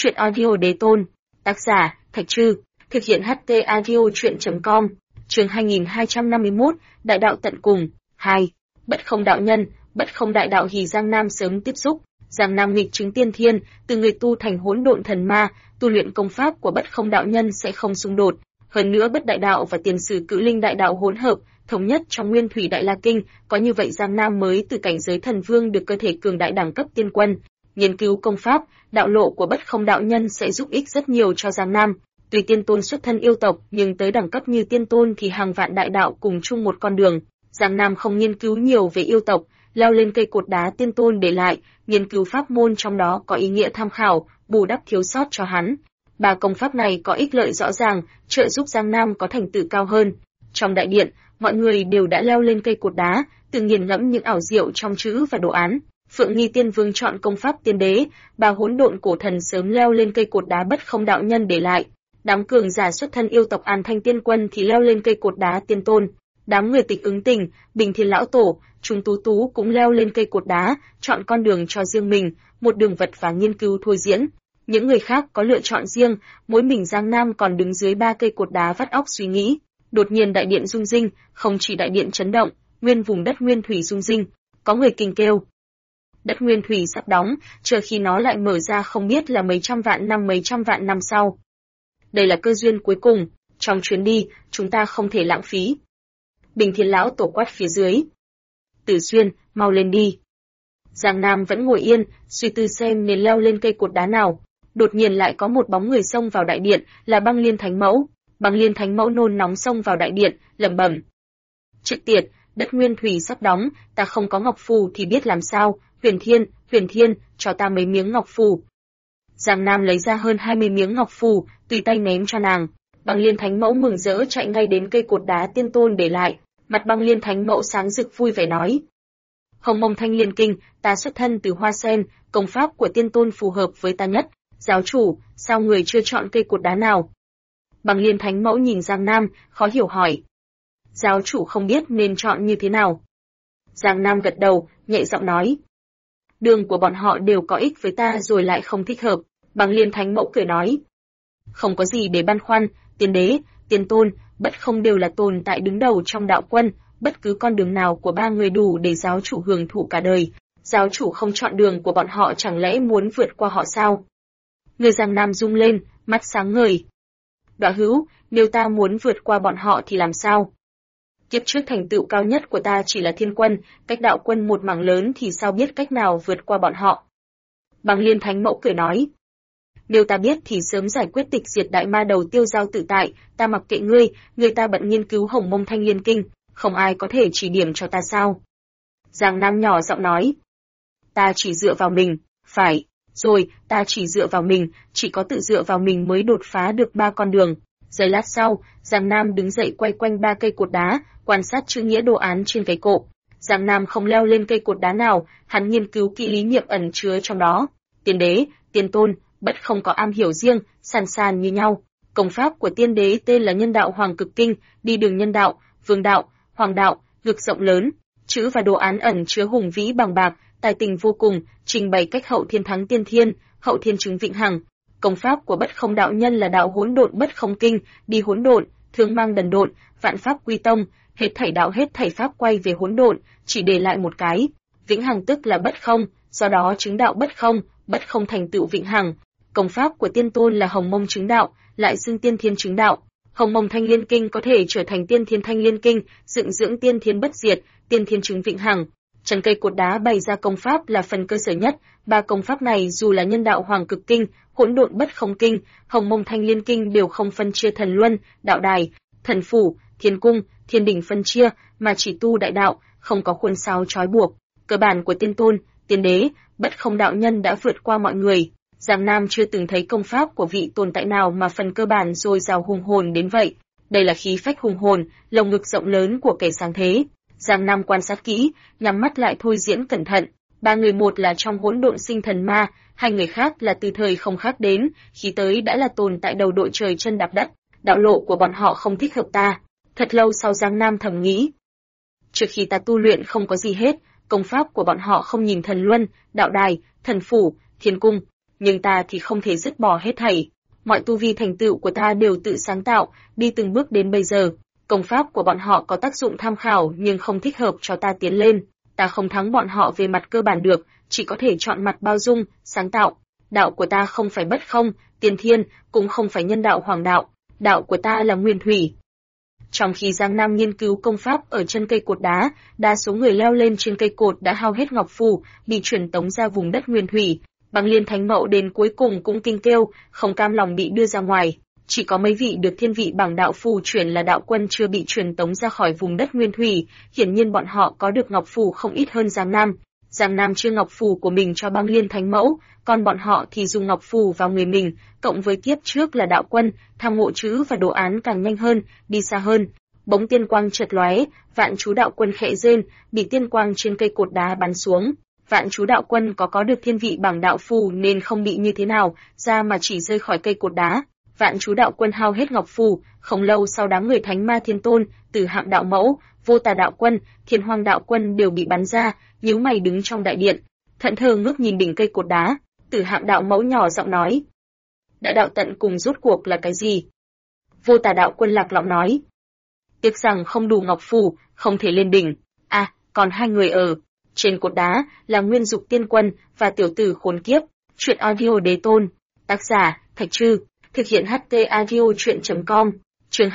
Chuyện audio đế tôn. Tác giả, Thạch Trư. Thực hiện HT audio chuyện.com. Chương 2251, Đại đạo tận cùng. 2. Bất không đạo nhân, bất không đại đạo hỉ Giang Nam sớm tiếp xúc. Giang Nam nghịch chứng tiên thiên, từ người tu thành hỗn độn thần ma, tu luyện công pháp của bất không đạo nhân sẽ không xung đột. Hơn nữa bất đại đạo và tiền sử cự linh đại đạo hỗn hợp, thống nhất trong nguyên thủy đại la kinh, có như vậy Giang Nam mới từ cảnh giới thần vương được cơ thể cường đại đẳng cấp tiên quân. Nghiên cứu công pháp, đạo lộ của bất không đạo nhân sẽ giúp ích rất nhiều cho Giang Nam. Tuy tiên tôn xuất thân yêu tộc, nhưng tới đẳng cấp như tiên tôn thì hàng vạn đại đạo cùng chung một con đường. Giang Nam không nghiên cứu nhiều về yêu tộc, leo lên cây cột đá tiên tôn để lại, nghiên cứu pháp môn trong đó có ý nghĩa tham khảo, bù đắp thiếu sót cho hắn. Ba công pháp này có ích lợi rõ ràng, trợ giúp Giang Nam có thành tựu cao hơn. Trong đại điện, mọi người đều đã leo lên cây cột đá, tự nghiền ngẫm những ảo diệu trong chữ và đồ án. Phượng Nghi Tiên Vương chọn công pháp tiên đế, ba hỗn độn cổ thần sớm leo lên cây cột đá bất không đạo nhân để lại. Đám cường giả xuất thân yêu tộc An Thanh Tiên Quân thì leo lên cây cột đá tiên tôn. Đám người Tịch Ứng Tình, Bình Thiên Lão Tổ, Trung Tú Tú cũng leo lên cây cột đá, chọn con đường cho riêng mình, một đường vật và nghiên cứu thôi diễn. Những người khác có lựa chọn riêng, mỗi mình Giang Nam còn đứng dưới ba cây cột đá vắt óc suy nghĩ. Đột nhiên đại điện rung rinh, không chỉ đại điện chấn động, nguyên vùng đất nguyên thủy rung rinh, có người kinh kêu. Đất nguyên thủy sắp đóng, chờ khi nó lại mở ra không biết là mấy trăm vạn năm sau. Đây là cơ duyên cuối cùng, trong chuyến đi, chúng ta không thể lãng phí. Bình Thiên Lão Tổ quát phía dưới. Tử Xuyên, mau lên đi. Giang Nam vẫn ngồi yên, suy tư xem nên leo lên cây cột đá nào. Đột nhiên lại có một bóng người xông vào đại điện, là Băng Liên Thánh Mẫu. Băng Liên Thánh Mẫu nôn nóng xông vào đại điện, lẩm bẩm. Trực tiệt, đất nguyên thủy sắp đóng, ta không có ngọc phù thì biết làm sao. Huyền Thiên, cho ta mấy miếng ngọc phù. Giang Nam lấy ra hơn 20 miếng ngọc phù, tùy tay ném cho nàng. Băng Liên Thánh Mẫu mừng rỡ chạy ngay đến cây cột đá tiên tôn để lại. Mặt Băng Liên Thánh Mẫu sáng rực vui vẻ nói. Hồng Mông Thanh Liên Kinh, ta xuất thân từ Hoa Sen, công pháp của tiên tôn phù hợp với ta nhất. Giáo chủ, sao người chưa chọn cây cột đá nào? Băng Liên Thánh Mẫu nhìn Giang Nam, khó hiểu hỏi. Giáo chủ không biết nên chọn như thế nào. Giang Nam gật đầu, nhẹ giọng nói. Đường của bọn họ đều có ích với ta rồi lại không thích hợp. Băng Liên Thánh Mẫu cười nói. Không có gì để băn khoăn, tiên đế, tiên tôn, bất không đều là tồn tại đứng đầu trong đạo quân, bất cứ con đường nào của ba người đủ để giáo chủ hưởng thụ cả đời. Giáo chủ không chọn đường của bọn họ chẳng lẽ muốn vượt qua họ sao? Người Giang Nam rung lên, mắt sáng ngời. Đọa hữu, nếu ta muốn vượt qua bọn họ thì làm sao? Kiếp trước thành tựu cao nhất của ta chỉ là thiên quân, cách đạo quân một mảng lớn thì sao biết cách nào vượt qua bọn họ? Băng Liên Thánh Mẫu cười nói. Nếu ta biết thì sớm giải quyết tịch diệt đại ma đầu Tiêu Giao tự tại, ta mặc kệ ngươi, người ta bận nghiên cứu Hồng Mông Thanh Liên Kinh, không ai có thể chỉ điểm cho ta sao? Giang Nam nhỏ giọng nói. Ta chỉ dựa vào mình, phải, rồi, ta chỉ dựa vào mình, chỉ có tự dựa vào mình mới đột phá được ba con đường. Giây lát sau, Giang Nam đứng dậy quay quanh ba cây cột đá, quan sát chữ nghĩa đồ án trên cái cột. Giang Nam không leo lên cây cột đá nào, hắn nghiên cứu kỹ lý niệm ẩn chứa trong đó. Tiên đế, tiên tôn, bất không có am hiểu riêng, sàn như nhau. Công pháp của tiên đế tên là Nhân Đạo Hoàng Cực Kinh, đi đường nhân đạo, vương đạo, hoàng đạo, ngực rộng lớn, chữ và đồ án ẩn chứa hùng vĩ bằng bạc, tài tình vô cùng, trình bày cách hậu thiên thắng tiên thiên, hậu thiên chứng vĩnh hằng. Công pháp của bất không đạo nhân là đạo hỗn độn bất không kinh, đi hỗn độn, thương mang đần độn, vạn pháp quy tông, hết thảy đạo hết thảy pháp quay về hỗn độn, chỉ để lại một cái, vĩnh hằng tức là bất không, do đó chứng đạo bất không thành tựu vĩnh hằng. Công pháp của tiên tôn là Hồng Mông chứng đạo, lại xưng tiên thiên chứng đạo. Hồng Mông Thanh Liên Kinh có thể trở thành tiên thiên Thanh Liên Kinh, dựng dưỡng tiên thiên bất diệt, tiên thiên chứng vĩnh hằng. Chân cây cột đá bày ra công pháp là phần cơ sở nhất, ba công pháp này dù là Nhân Đạo Hoàng Cực Kinh, Hỗn Độn Bất Không Kinh, Hồng Mông Thanh Liên Kinh đều không phân chia thần luân, đạo đài, thần phủ, thiên cung, thiên đỉnh phân chia, mà chỉ tu đại đạo, không có khuôn sáo trói buộc. Cơ bản của tiên tôn, tiên đế, bất không đạo nhân đã vượt qua mọi người. Giang Nam chưa từng thấy công pháp của vị tồn tại nào mà phần cơ bản dồi dào hùng hồn đến vậy. Đây là khí phách hùng hồn, lồng ngực rộng lớn của kẻ sáng thế. Giang Nam quan sát kỹ, nhắm mắt lại thôi diễn cẩn thận. Ba người, một là trong hỗn độn sinh thần ma, hai người khác là từ thời không khác đến, khi tới đã là tồn tại đầu đội trời chân đạp đất. Đạo lộ của bọn họ không thích hợp ta. Thật lâu sau Giang Nam thầm nghĩ. Trước khi ta tu luyện không có gì hết, công pháp của bọn họ không nhìn thần luân, đạo đài, thần phủ, thiên cung. nhưng ta thì không thể dứt bỏ hết thảy. Mọi tu vi thành tựu của ta đều tự sáng tạo, đi từng bước đến bây giờ. Công pháp của bọn họ có tác dụng tham khảo nhưng không thích hợp cho ta tiến lên. Ta không thắng bọn họ về mặt cơ bản được, chỉ có thể chọn mặt bao dung, sáng tạo. Đạo của ta không phải bất không, tiên thiên, cũng không phải nhân đạo hoàng đạo. Đạo của ta là nguyên thủy. Trong khi Giang Nam nghiên cứu công pháp ở chân cây cột đá, đa số người leo lên trên cây cột đã hao hết ngọc phù, bị truyền tống ra vùng đất nguyên thủy. Băng Liên Thánh Mẫu đến cuối cùng cũng kinh kêu, không cam lòng bị đưa ra ngoài. Chỉ có mấy vị được thiên vị bảng đạo phù chuyển là đạo quân chưa bị truyền tống ra khỏi vùng đất nguyên thủy, hiển nhiên bọn họ có được ngọc phù không ít hơn Giang Nam. Giang Nam chia ngọc phù của mình cho Băng Liên Thánh Mẫu, còn bọn họ thì dùng ngọc phù vào người mình, cộng với kiếp trước là đạo quân, tham ngộ chữ và đồ án càng nhanh hơn, đi xa hơn. Bỗng tiên quang chợt lóe, Vạn Chú đạo quân khẽ rên, bị tiên quang trên cây cột đá bắn xuống. Vạn Chú đạo quân có được thiên vị bảng đạo phù nên không bị như thế nào, ra mà chỉ rơi khỏi cây cột đá. Vạn Chú đạo quân hao hết ngọc phù, không lâu sau đám người Thánh Ma Thiên Tôn, Tử Hạng đạo mẫu, Vô Tà đạo quân, Thiên Hoang đạo quân đều bị bắn ra, nhíu mày đứng trong đại điện, thẫn thờ ngước nhìn đỉnh cây cột đá. Tử Hạng đạo mẫu nhỏ giọng nói: Đại đạo tận cùng rốt cuộc là cái gì? Vô Tà đạo quân lạc giọng nói: Tiếc rằng không đủ ngọc phù, không thể lên đỉnh. À, còn hai người ở trên cột đá là Nguyên Dục Tiên Quân và tiểu tử khốn kiếp. Truyện audio đế tôn. Tác giả: Thạch Trư. Thực hiện HT audio truyện.com. Chương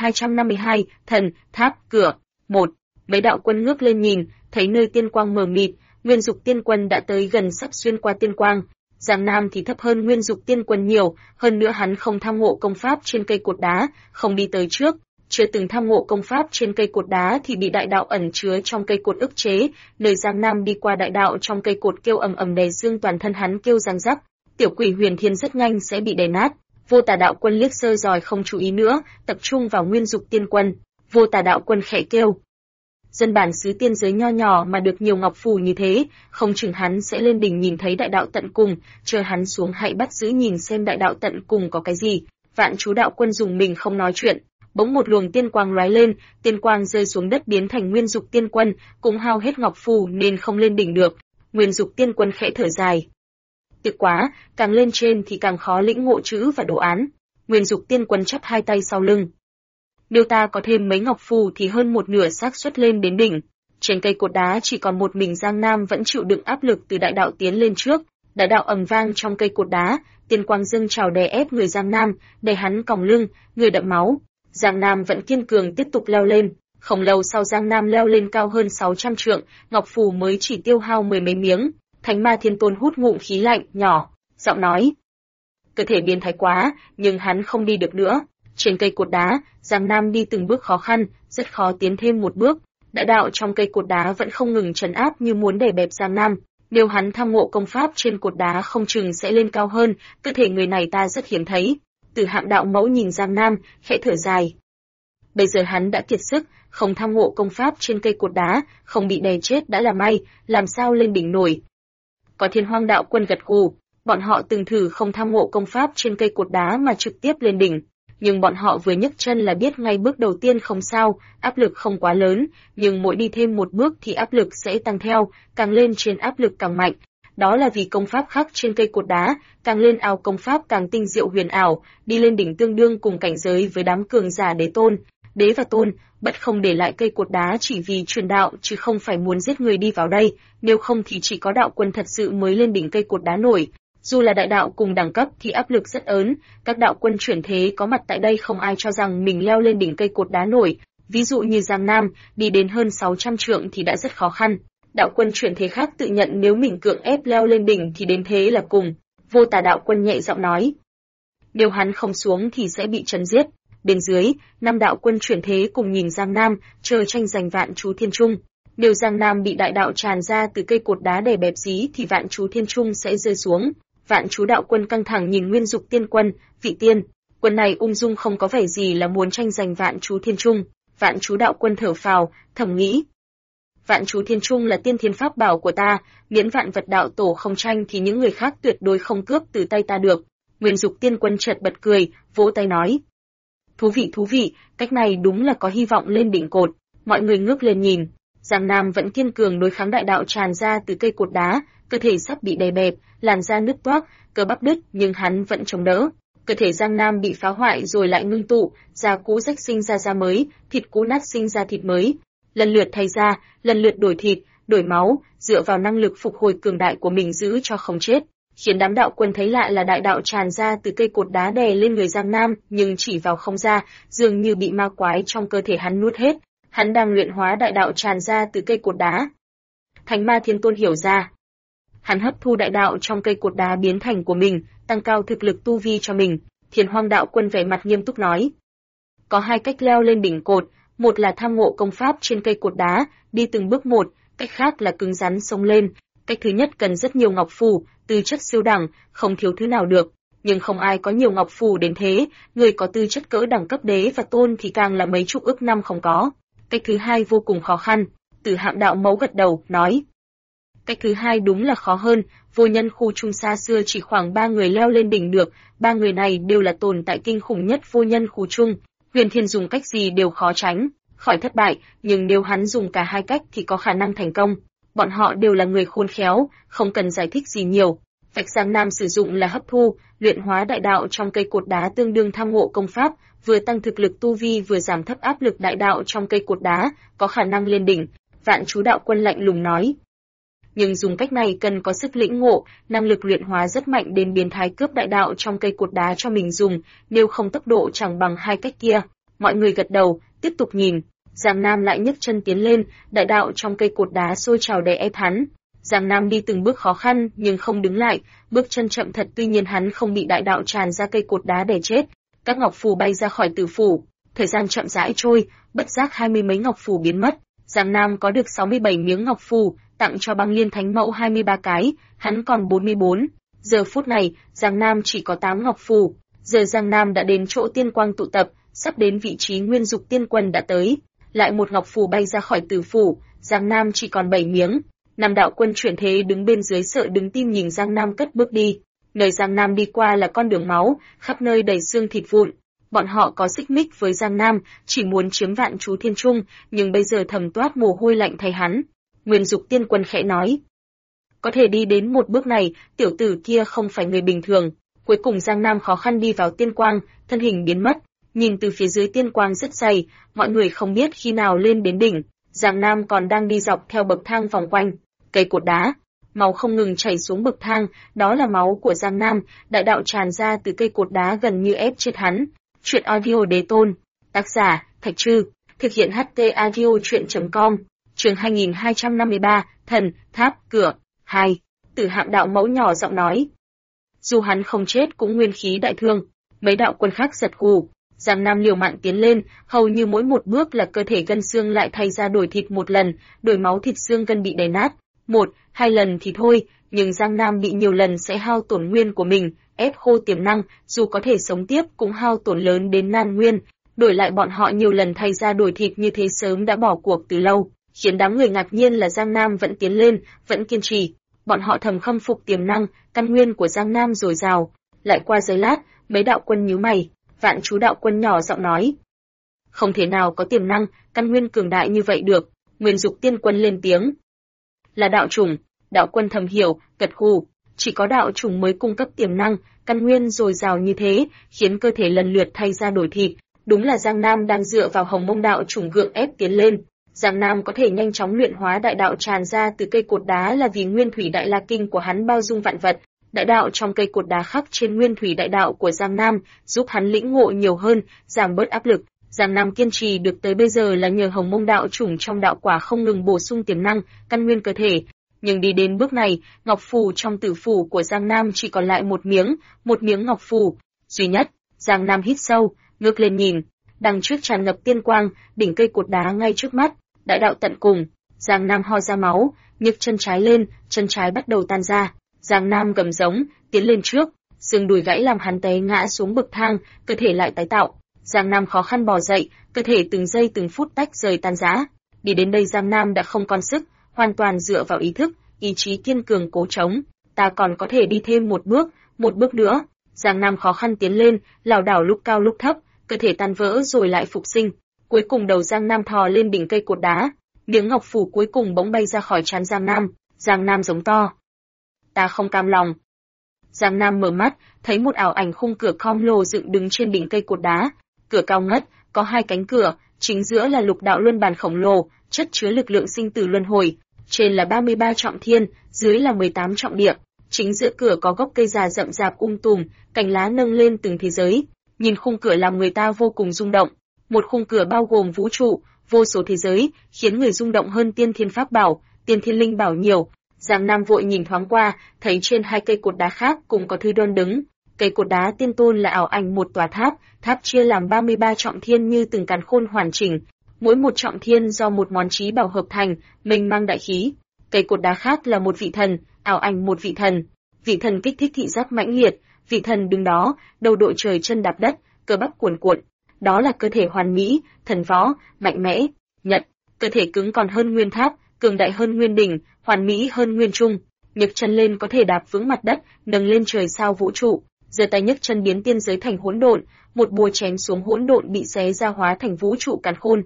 2252, Thần, Tháp, Cửa. 1. Mấy đạo quân ngước lên nhìn, thấy nơi tiên quang mờ mịt, Nguyên Dục Tiên Quân đã tới gần sắp xuyên qua tiên quang. Giang Nam thì thấp hơn Nguyên Dục Tiên Quân nhiều, hơn nữa hắn không tham ngộ công pháp trên cây cột đá, không đi tới trước. Chưa từng tham ngộ công pháp trên cây cột đá thì bị đại đạo ẩn chứa trong cây cột ức chế, nơi Giang Nam đi qua đại đạo trong cây cột kêu ầm ầm đè dương toàn thân hắn kêu răng rắc, tiểu quỷ huyền thiên rất nhanh sẽ bị đè nát. Vô Tà đạo quân liếc sơ rồi không chú ý nữa, tập trung vào Nguyên Dục Tiên Quân. Vô Tà đạo quân khẽ kêu: Dân bản xứ tiên giới nho nhỏ mà được nhiều ngọc phù như thế, không chừng hắn sẽ lên đỉnh nhìn thấy đại đạo tận cùng, chờ hắn xuống hãy bắt giữ nhìn xem đại đạo tận cùng có cái gì. Vạn Chú đạo quân dùng mình không nói chuyện. Bỗng một luồng tiên quang lóe lên, tiên quang rơi xuống đất biến thành Nguyên Dục Tiên Quân, cũng hao hết ngọc phù nên không lên đỉnh được. Nguyên Dục Tiên Quân khẽ thở dài: Tiếc quá, càng lên trên thì càng khó lĩnh ngộ chữ và đồ án. Nguyên Dục Tiên Quân chắp hai tay sau lưng: Nếu ta có thêm mấy ngọc phù thì hơn một nửa xác suất lên đến đỉnh. Trên cây cột đá chỉ còn một mình Giang Nam vẫn chịu đựng áp lực từ đại đạo tiến lên trước. Đại đạo ầm vang trong cây cột đá, tiên quang dâng trào đè ép người Giang Nam, đè hắn còng lưng, người đẫm máu. Giang Nam vẫn kiên cường tiếp tục leo lên. Không lâu sau Giang Nam leo lên cao hơn 600 trượng, ngọc phù mới chỉ tiêu hao mười mấy miếng. Thánh Ma Thiên Tôn hút ngụm khí lạnh, nhỏ giọng nói: Cơ thể biến thái quá, nhưng hắn không đi được nữa. Trên cây cột đá, Giang Nam đi từng bước khó khăn, rất khó tiến thêm một bước. Đại đạo trong cây cột đá vẫn không ngừng trấn áp như muốn đè bẹp Giang Nam. Nếu hắn tham ngộ công pháp trên cột đá không chừng sẽ lên cao hơn, cơ thể người này ta rất hiếm thấy. Tử Hạng đạo mẫu nhìn Giang Nam, khẽ thở dài. Bây giờ hắn đã kiệt sức, không tham ngộ công pháp trên cây cột đá, không bị đè chết đã là may, làm sao lên đỉnh nổi. Có Thiên Hoang đạo quân gật gù, bọn họ từng thử không tham ngộ công pháp trên cây cột đá mà trực tiếp lên đỉnh, nhưng bọn họ vừa nhấc chân là biết ngay bước đầu tiên không sao, áp lực không quá lớn, nhưng mỗi đi thêm một bước thì áp lực sẽ tăng theo, càng lên trên áp lực càng mạnh. Đó là vì công pháp khắc trên cây cột đá, càng lên ao công pháp càng tinh diệu huyền ảo, đi lên đỉnh tương đương cùng cảnh giới với đám cường giả đế tôn. Đế và tôn, bất không để lại cây cột đá chỉ vì truyền đạo chứ không phải muốn giết người đi vào đây, nếu không thì chỉ có đạo quân thật sự mới lên đỉnh cây cột đá nổi. Dù là đại đạo cùng đẳng cấp thì áp lực rất lớn, các đạo quân chuyển thế có mặt tại đây không ai cho rằng mình leo lên đỉnh cây cột đá nổi. Ví dụ như Giang Nam, đi đến hơn 600 trượng thì đã rất khó khăn. Đạo quân chuyển thế khác tự nhận nếu mình cưỡng ép leo lên đỉnh thì đến thế là cùng. Vô Tà đạo quân nhẹ giọng nói: Nếu hắn không xuống thì sẽ bị trấn giết. Bên dưới, 5 đạo quân chuyển thế cùng nhìn Giang Nam, chờ tranh giành Vạn Chú Thiên Trung. Nếu Giang Nam bị đại đạo tràn ra từ cây cột đá đè bẹp dí thì Vạn Chú Thiên Trung sẽ rơi xuống. Vạn Chú đạo quân căng thẳng nhìn Nguyên Dục Tiên Quân, vị tiên quân này ung dung không có vẻ gì là muốn tranh giành Vạn Chú Thiên Trung. Vạn Chú đạo quân thở phào, thầm nghĩ: Vạn Chú Thiên Trung là tiên thiên pháp bảo của ta, miễn vạn vật đạo tổ không tranh thì những người khác tuyệt đối không cướp từ tay ta được. Nguyên Dục Tiên Quân chợt bật cười, vỗ tay nói: Thú vị, cách này đúng là có hy vọng lên đỉnh cột. Mọi người ngước lên nhìn, Giang Nam vẫn kiên cường đối kháng đại đạo tràn ra từ cây cột đá, cơ thể sắp bị đè bẹp, làn da nứt toác, cơ bắp đứt, nhưng hắn vẫn chống đỡ. Cơ thể Giang Nam bị phá hoại rồi lại ngưng tụ, da cũ rách sinh ra da mới, thịt cũ nát sinh ra thịt mới. Lần lượt thay da, lần lượt đổi thịt, đổi máu, dựa vào năng lực phục hồi cường đại của mình giữ cho không chết. Khiến đám đạo quân thấy lạ là đại đạo tràn ra từ cây cột đá đè lên người Giang Nam, nhưng chỉ vào không ra, dường như bị ma quái trong cơ thể hắn nuốt hết. Hắn đang luyện hóa đại đạo tràn ra từ cây cột đá. Thánh Ma Thiên Tôn hiểu ra. Hắn hấp thu đại đạo trong cây cột đá biến thành của mình, tăng cao thực lực tu vi cho mình. Thiên Hoang đạo quân vẻ mặt nghiêm túc nói. Có hai cách leo lên đỉnh cột, một là tham ngộ công pháp trên cây cột đá, đi từng bước một, cách khác là cứng rắn xông lên. Cách thứ nhất cần rất nhiều ngọc phù, tư chất siêu đẳng, không thiếu thứ nào được. Nhưng không ai có nhiều ngọc phù đến thế, người có tư chất cỡ đẳng cấp đế và tôn thì càng là mấy chục ức năm không có. Cách thứ hai vô cùng khó khăn. Tử Hạm đạo mẫu gật đầu, nói. Cách thứ hai đúng là khó hơn, vô nhân khu trung xa xưa chỉ khoảng 3 người leo lên đỉnh được, 3 người này đều là tồn tại kinh khủng nhất vô nhân khu trung. Huyền Thiên dùng cách gì đều khó tránh khỏi thất bại, nhưng nếu hắn dùng cả hai cách thì có khả năng thành công. Bọn họ đều là người khôn khéo, không cần giải thích gì nhiều. Cách Giang Nam sử dụng là hấp thu, luyện hóa đại đạo trong cây cột đá tương đương tham ngộ công pháp, vừa tăng thực lực tu vi vừa giảm thấp áp lực đại đạo trong cây cột đá, có khả năng lên đỉnh. Vạn Chú đạo quân lạnh lùng nói. Nhưng dùng cách này cần có sức lĩnh ngộ, năng lực luyện hóa rất mạnh đến biến thái cướp đại đạo trong cây cột đá cho mình dùng, nếu không tốc độ chẳng bằng hai cách kia. Mọi người gật đầu, tiếp tục nhìn. Giang Nam lại nhấc chân tiến lên, đại đạo trong cây cột đá sôi trào đè ép hắn. Giang Nam đi từng bước khó khăn nhưng không đứng lại, bước chân chậm thật, tuy nhiên hắn không bị đại đạo tràn ra cây cột đá đè chết. Các ngọc phù bay ra khỏi tử phủ, thời gian chậm rãi trôi, bất giác 20 mấy ngọc phù biến mất. Giang Nam có được 67 miếng ngọc phù, tặng cho Băng Liên Thánh Mẫu 23 cái, hắn còn 44. Giờ phút này, Giang Nam chỉ có 8 ngọc phù. Giờ Giang Nam đã đến chỗ tiên quang tụ tập, sắp đến vị trí Nguyên Dục Tiên Quân đã tới. Lại một ngọc phù bay ra khỏi tử phủ, Giang Nam chỉ còn 7 miếng. Năm đạo quân chuyển thế đứng bên dưới sợ đứng tim nhìn Giang Nam cất bước đi. Nơi Giang Nam đi qua là con đường máu, khắp nơi đầy xương thịt vụn. Bọn họ có xích mích với Giang Nam, chỉ muốn chiếm Vạn Chú Thiên Trung, nhưng bây giờ thầm toát mồ hôi lạnh thay hắn. Nguyên Dục Tiên Quân khẽ nói. Có thể đi đến một bước này, tiểu tử kia không phải người bình thường. Cuối cùng Giang Nam khó khăn đi vào tiên quang, thân hình biến mất. Nhìn từ phía dưới tiên quang rất dày, mọi người không biết khi nào lên đến đỉnh. Giang Nam còn đang đi dọc theo bậc thang vòng quanh cây cột đá. Máu không ngừng chảy xuống bậc thang, đó là máu của Giang Nam, đại đạo tràn ra từ cây cột đá gần như ép chết hắn. Truyện audio Đế Tôn, tác giả Thạch Trư, thực hiện HT audio truyện.com. Chương 2253, Thần, Tháp, Cửa, 2. Tử Hạm đạo mẫu nhỏ giọng nói. Dù hắn không chết cũng nguyên khí đại thương. Mấy đạo quân khác giật gù. Giang Nam liều mạng tiến lên, hầu như mỗi một bước là cơ thể gân xương lại thay ra đổi thịt một lần, đổi máu thịt xương gân bị đè nát. 1, 2 lần thì thôi, nhưng Giang Nam bị nhiều lần sẽ hao tổn nguyên của mình, ép khô tiềm năng, dù có thể sống tiếp cũng hao tổn lớn đến nan nguyên. Đổi lại bọn họ nhiều lần thay ra đổi thịt như thế sớm đã bỏ cuộc từ lâu. Khiến đám người ngạc nhiên là Giang Nam vẫn tiến lên, vẫn kiên trì. Bọn họ thầm khâm phục tiềm năng, căn nguyên của Giang Nam dồi dào. Lại qua giây lát, mấy đạo quân nhíu mày. Vạn Chú đạo quân nhỏ giọng nói. Không thể nào có tiềm năng, căn nguyên cường đại như vậy được. Nguyên Dục Tiên Quân lên tiếng. Là đạo chủng. Đạo quân thầm hiểu, gật gù. Chỉ có đạo chủng mới cung cấp tiềm năng, căn nguyên dồi dào như thế, khiến cơ thể lần lượt thay ra đổi thịt. Đúng là Giang Nam đang dựa vào Hồng Mông đạo chủng gượng ép tiến lên. Giang Nam có thể nhanh chóng luyện hóa đại đạo tràn ra từ cây cột đá là vì Nguyên Thủy Đại La Kinh của hắn bao dung vạn vật. Đại đạo trong cây cột đá khắc trên Nguyên Thủy Đại đạo của Giang Nam, giúp hắn lĩnh ngộ nhiều hơn, giảm bớt áp lực. Giang Nam kiên trì được tới bây giờ là nhờ Hồng Mông đạo chủng trong đạo quả không ngừng bổ sung tiềm năng, căn nguyên cơ thể. Nhưng đi đến bước này, ngọc phù trong tử phủ của Giang Nam chỉ còn lại một miếng ngọc phù duy nhất. Giang Nam hít sâu, ngước lên nhìn, đằng trước tràn ngập tiên quang, đỉnh cây cột đá ngay trước mắt, đại đạo tận cùng. Giang Nam ho ra máu, nhấc chân trái lên, chân trái bắt đầu tan ra. Giang Nam gầm giống, tiến lên trước, xương đùi gãy làm hắn té ngã xuống bậc thang, cơ thể lại tái tạo. Giang Nam khó khăn bò dậy, cơ thể từng giây từng phút tách rời tan rã. Đi đến đây Giang Nam đã không còn sức, hoàn toàn dựa vào ý thức, ý chí kiên cường cố chống. Ta còn có thể đi thêm một bước nữa. Giang Nam khó khăn tiến lên, lảo đảo lúc cao lúc thấp, cơ thể tan vỡ rồi lại phục sinh. Cuối cùng đầu Giang Nam thò lên đỉnh cây cột đá, Miếng ngọc phù cuối cùng bỗng bay ra khỏi trán Giang Nam. Giang Nam giống to. Ta không cam lòng. Giang Nam mở mắt, thấy một ảo ảnh khung cửa khom lồ dựng đứng trên đỉnh cây cột đá. Cửa cao ngất, có hai cánh cửa, chính giữa là lục đạo luân bàn khổng lồ, chất chứa lực lượng sinh tử luân hồi. Trên là 33 trọng thiên, dưới là 18 trọng địa. Chính giữa cửa có gốc cây già rậm rạp tùm, cành lá nâng lên từng thế giới. Nhìn khung cửa làm người ta vô cùng rung động. Một khung cửa bao gồm vũ trụ, vô số thế giới, khiến người rung động hơn tiên thiên pháp bảo, tiên thiên linh bảo nhiều. Giang Nam vội nhìn thoáng qua, thấy trên hai cây cột đá khác cũng có thứ đoan đứng. Cây cột đá tiên tôn là ảo ảnh một tòa tháp, tháp chia làm 33 trọng thiên như từng càn khôn hoàn chỉnh. Mỗi một trọng thiên do một món trí bảo hợp thành, mênh mang đại khí. Cây cột đá khác là một vị thần, ảo ảnh một vị thần. Vị thần kích thích thị giác mãnh liệt, vị thần đứng đó, đầu đội trời chân đạp đất, cơ bắp cuồn cuộn. Đó là cơ thể hoàn mỹ, thần võ, mạnh mẽ, nhật, cơ thể cứng còn hơn nguyên tháp, cường đại hơn nguyên đỉnh, hoàn mỹ hơn nguyên trung. Nhấc chân lên có thể đạp vững mặt đất, nâng lên trời sao vũ trụ. Giơ tay nhấc chân biến tiên giới thành hỗn độn, một búa chém xuống hỗn độn bị xé ra hóa thành vũ trụ càn khôn.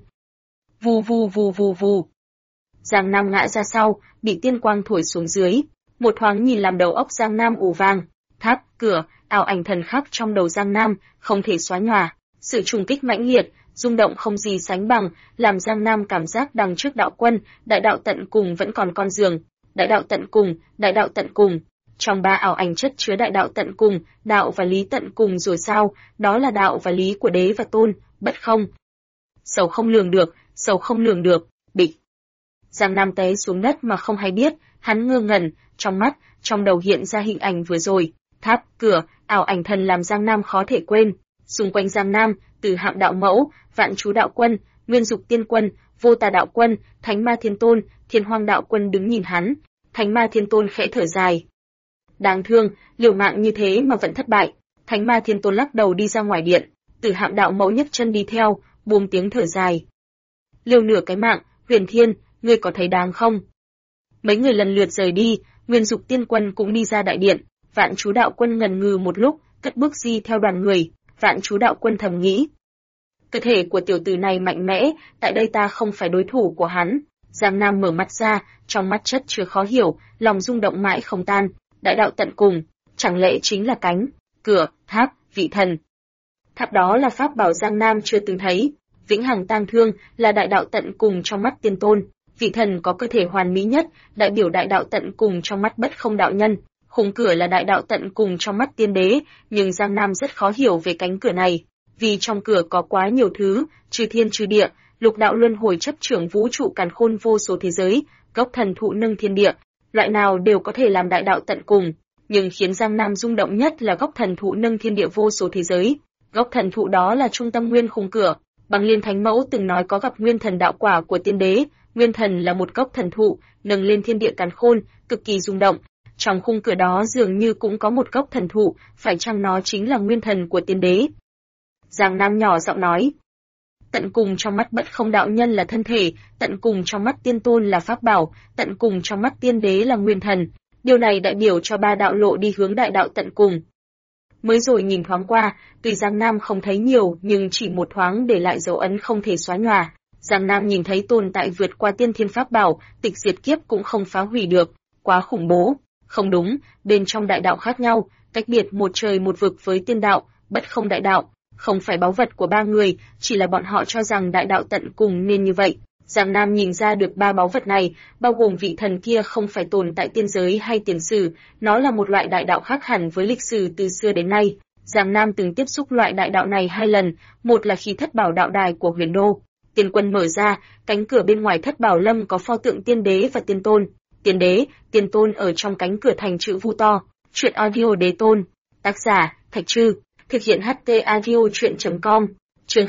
Vù vù vù vù vù. Giang Nam ngã ra sau, bị tiên quang thổi xuống dưới. Một thoáng nhìn làm đầu óc Giang Nam ù vang. Tháp, cửa, ảo ảnh thần khắc trong đầu Giang Nam, không thể xóa nhòa. Sự trùng kích mãnh liệt, rung động không gì sánh bằng, làm Giang Nam cảm giác đằng trước đạo quân, đại đạo tận cùng vẫn còn con giường. Đại đạo tận cùng, đại đạo tận cùng. Trong ba ảo ảnh chất chứa đại đạo tận cùng, đạo và lý tận cùng rồi sao, đó là đạo và lý của đế và tôn, bất không. Sầu không lường được, sầu không lường được, bịch. Giang Nam té xuống đất mà không hay biết, hắn ngơ ngẩn, trong mắt, trong đầu hiện ra hình ảnh vừa rồi. Tháp, cửa, ảo ảnh thần làm Giang Nam khó thể quên. Xung quanh Giang Nam, Từ Hạm đạo mẫu, Vạn Chú đạo quân, Nguyên Dục tiên quân, Vô Tà đạo quân, Thánh Ma thiên tôn, Thiên Hoang đạo quân đứng nhìn hắn. Thánh Ma thiên tôn khẽ thở dài. Đáng thương, liều mạng như thế mà vẫn thất bại. Thánh Ma thiên tôn lắc đầu đi ra ngoài điện. Từ Hạm đạo mẫu nhấc chân đi theo, buông tiếng thở dài. Liều nửa cái mạng, Huyền Thiên, ngươi có thấy đáng không? Mấy người lần lượt rời đi, Nguyên Dục tiên quân cũng đi ra đại điện. Vạn Chú đạo quân ngần ngừ một lúc, cất bước đi theo đoàn người. Vạn Chú đạo quân thầm nghĩ. Cơ thể của tiểu tử này mạnh mẽ, tại đây ta không phải đối thủ của hắn. Giang Nam mở mắt ra, trong mắt chất chứa khó hiểu, lòng rung động mãi không tan. Đại đạo tận cùng, chẳng lẽ chính là cánh, cửa, tháp, vị thần. Tháp đó là pháp bảo Giang Nam chưa từng thấy. Vĩnh hằng tang thương là đại đạo tận cùng trong mắt tiên tôn. Vị thần có cơ thể hoàn mỹ nhất, đại biểu đại đạo tận cùng trong mắt bất không đạo nhân. Khung cửa là đại đạo tận cùng trong mắt tiên đế, nhưng Giang Nam rất khó hiểu về cánh cửa này. Vì trong cửa có quá nhiều thứ, trừ thiên trừ địa, lục đạo luân hồi chấp trưởng vũ trụ càn khôn vô số thế giới, gốc thần thụ nâng thiên địa, loại nào đều có thể làm đại đạo tận cùng. Nhưng khiến Giang Nam rung động nhất là gốc thần thụ nâng thiên địa vô số thế giới. Gốc thần thụ đó là trung tâm nguyên khung cửa. Bằng Liên Thánh Mẫu từng nói có gặp nguyên thần đạo quả của tiên đế, nguyên thần là một gốc thần thụ, nâng lên thiên địa càn khôn, cực kỳ rung động. Trong khung cửa đó dường như cũng có một gốc thần thụ, phải chăng nó chính là nguyên thần của tiên đế? Giang Nam nhỏ giọng nói. Tận cùng trong mắt bất không đạo nhân là thân thể, tận cùng trong mắt tiên tôn là pháp bảo, tận cùng trong mắt tiên đế là nguyên thần. Điều này đại biểu cho ba đạo lộ đi hướng đại đạo tận cùng. Mới rồi nhìn thoáng qua, tuy Giang Nam không thấy nhiều nhưng chỉ một thoáng để lại dấu ấn không thể xóa nhòa. Giang Nam nhìn thấy tồn tại vượt qua tiên thiên pháp bảo, tịch diệt kiếp cũng không phá hủy được. Quá khủng bố. Không đúng, bên trong đại đạo khác nhau, cách biệt một trời một vực với tiên đạo, bất không đại đạo. Không phải báu vật của ba người, chỉ là bọn họ cho rằng đại đạo tận cùng nên như vậy. Giang Nam nhìn ra được ba báu vật này, bao gồm vị thần kia không phải tồn tại tiên giới hay tiền sử, nó là một loại đại đạo khác hẳn với lịch sử từ xưa đến nay. Giang Nam từng tiếp xúc loại đại đạo này 2 lần, một là khi Thất Bảo đạo đài của Huyền Đô. Tiên quân mở ra, cánh cửa bên ngoài Thất Bảo Lâm có pho tượng tiên đế và tiên tôn. Tiên đế, tiên tôn ở trong cánh cửa thành chữ vu to. Truyện audio đế tôn. Tác giả, Thạch Trư. Thực hiện HT audio truyện.com. Chương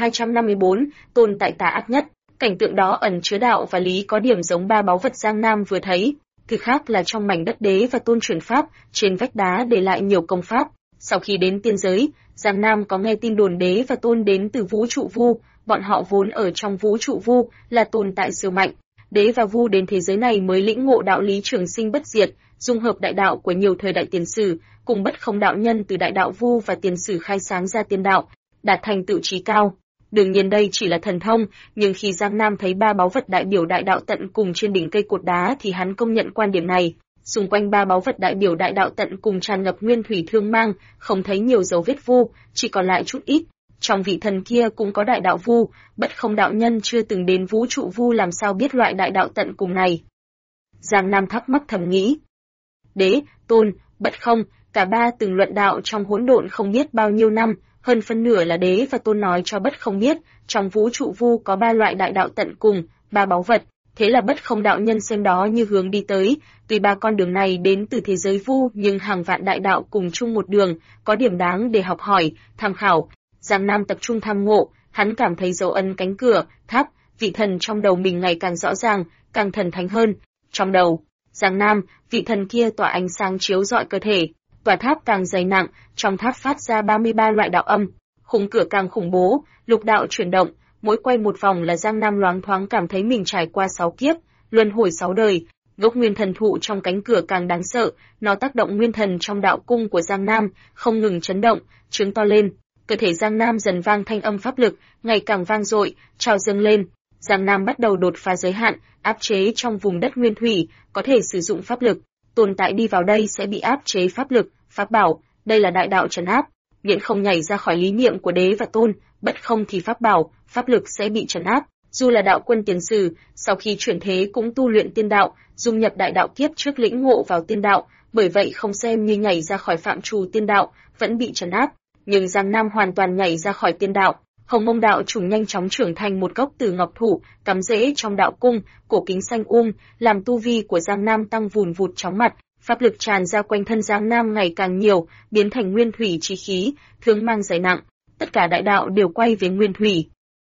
2254, tồn tại tà ác nhất. Cảnh tượng đó ẩn chứa đạo và lý có điểm giống ba báu vật Giang Nam vừa thấy. Thứ khác là trong mảnh đất đế và tôn truyền pháp, trên vách đá để lại nhiều công pháp. Sau khi đến tiên giới, Giang Nam có nghe tin đồn đế và tôn đến từ vũ trụ vu, bọn họ vốn ở trong vũ trụ vu, là tồn tại siêu mạnh. Đế và vu đến thế giới này mới lĩnh ngộ đạo lý trường sinh bất diệt, dung hợp đại đạo của nhiều thời đại tiền sử, cùng bất không đạo nhân từ đại đạo vu và tiền sử khai sáng ra tiên đạo, đạt thành tựu trí cao. Đương nhiên đây chỉ là thần thông, nhưng khi Giang Nam thấy ba báu vật đại biểu đại đạo tận cùng trên đỉnh cây cột đá thì hắn công nhận quan điểm này. Xung quanh ba báu vật đại biểu đại đạo tận cùng tràn ngập nguyên thủy thương mang, không thấy nhiều dấu vết vu, chỉ còn lại chút ít. Trong vị thần kia cũng có đại đạo vu, Bất Không đạo nhân chưa từng đến vũ trụ vu làm sao biết loại đại đạo tận cùng này. Giang Nam thắc mắc thầm nghĩ. Đế, Tôn, Bất Không, cả ba từng luận đạo trong hỗn độn không biết bao nhiêu năm, hơn phân nửa là Đế và Tôn nói cho Bất Không biết, trong vũ trụ vu có ba loại đại đạo tận cùng, ba báu vật. Thế là Bất Không đạo nhân xem đó như hướng đi tới, tuy ba con đường này đến từ thế giới vu nhưng hàng vạn đại đạo cùng chung một đường, có điểm đáng để học hỏi, tham khảo. Giang Nam tập trung tham ngộ, hắn cảm thấy dấu ấn cánh cửa, tháp, vị thần trong đầu mình ngày càng rõ ràng, càng thần thánh hơn. Trong đầu Giang Nam, vị thần kia tỏa ánh sáng chiếu rọi cơ thể, tòa tháp càng dày nặng, trong tháp phát ra 33 loại đạo âm, khung cửa càng khủng bố, lục đạo chuyển động, mỗi quay một vòng là Giang Nam loáng thoáng cảm thấy mình trải qua 6 kiếp, luân hồi 6 đời. Gốc nguyên thần thụ trong cánh cửa càng đáng sợ, nó tác động nguyên thần trong đạo cung của Giang Nam, không ngừng chấn động, trướng to lên. Cơ thể Giang Nam dần vang thanh âm pháp lực, ngày càng vang dội, trào dâng lên. Giang Nam bắt đầu đột phá giới hạn, áp chế trong vùng đất nguyên thủy, có thể sử dụng pháp lực. Tồn tại đi vào đây sẽ bị áp chế pháp lực, pháp bảo, đây là đại đạo trấn áp. Miễn không nhảy ra khỏi lý niệm của Đế và Tôn, Bất Không thì pháp bảo, pháp lực sẽ bị trấn áp. Dù là đạo quân tiền sử, sau khi chuyển thế cũng tu luyện tiên đạo, dung nhập đại đạo kiếp trước lĩnh ngộ vào tiên đạo, bởi vậy không xem như nhảy ra khỏi phạm trù tiên đạo, vẫn bị trấn áp. Nhưng Giang Nam hoàn toàn nhảy ra khỏi tiên đạo. Hồng Mông đạo trùng nhanh chóng trưởng thành một gốc từ ngọc thủ, cắm rễ trong đạo cung, cổ kính xanh làm tu vi của Giang Nam tăng vùn vụt chóng mặt, pháp lực tràn ra quanh thân Giang Nam ngày càng nhiều, biến thành nguyên thủy chi khí, thương mang dày nặng, tất cả đại đạo đều quay về nguyên thủy.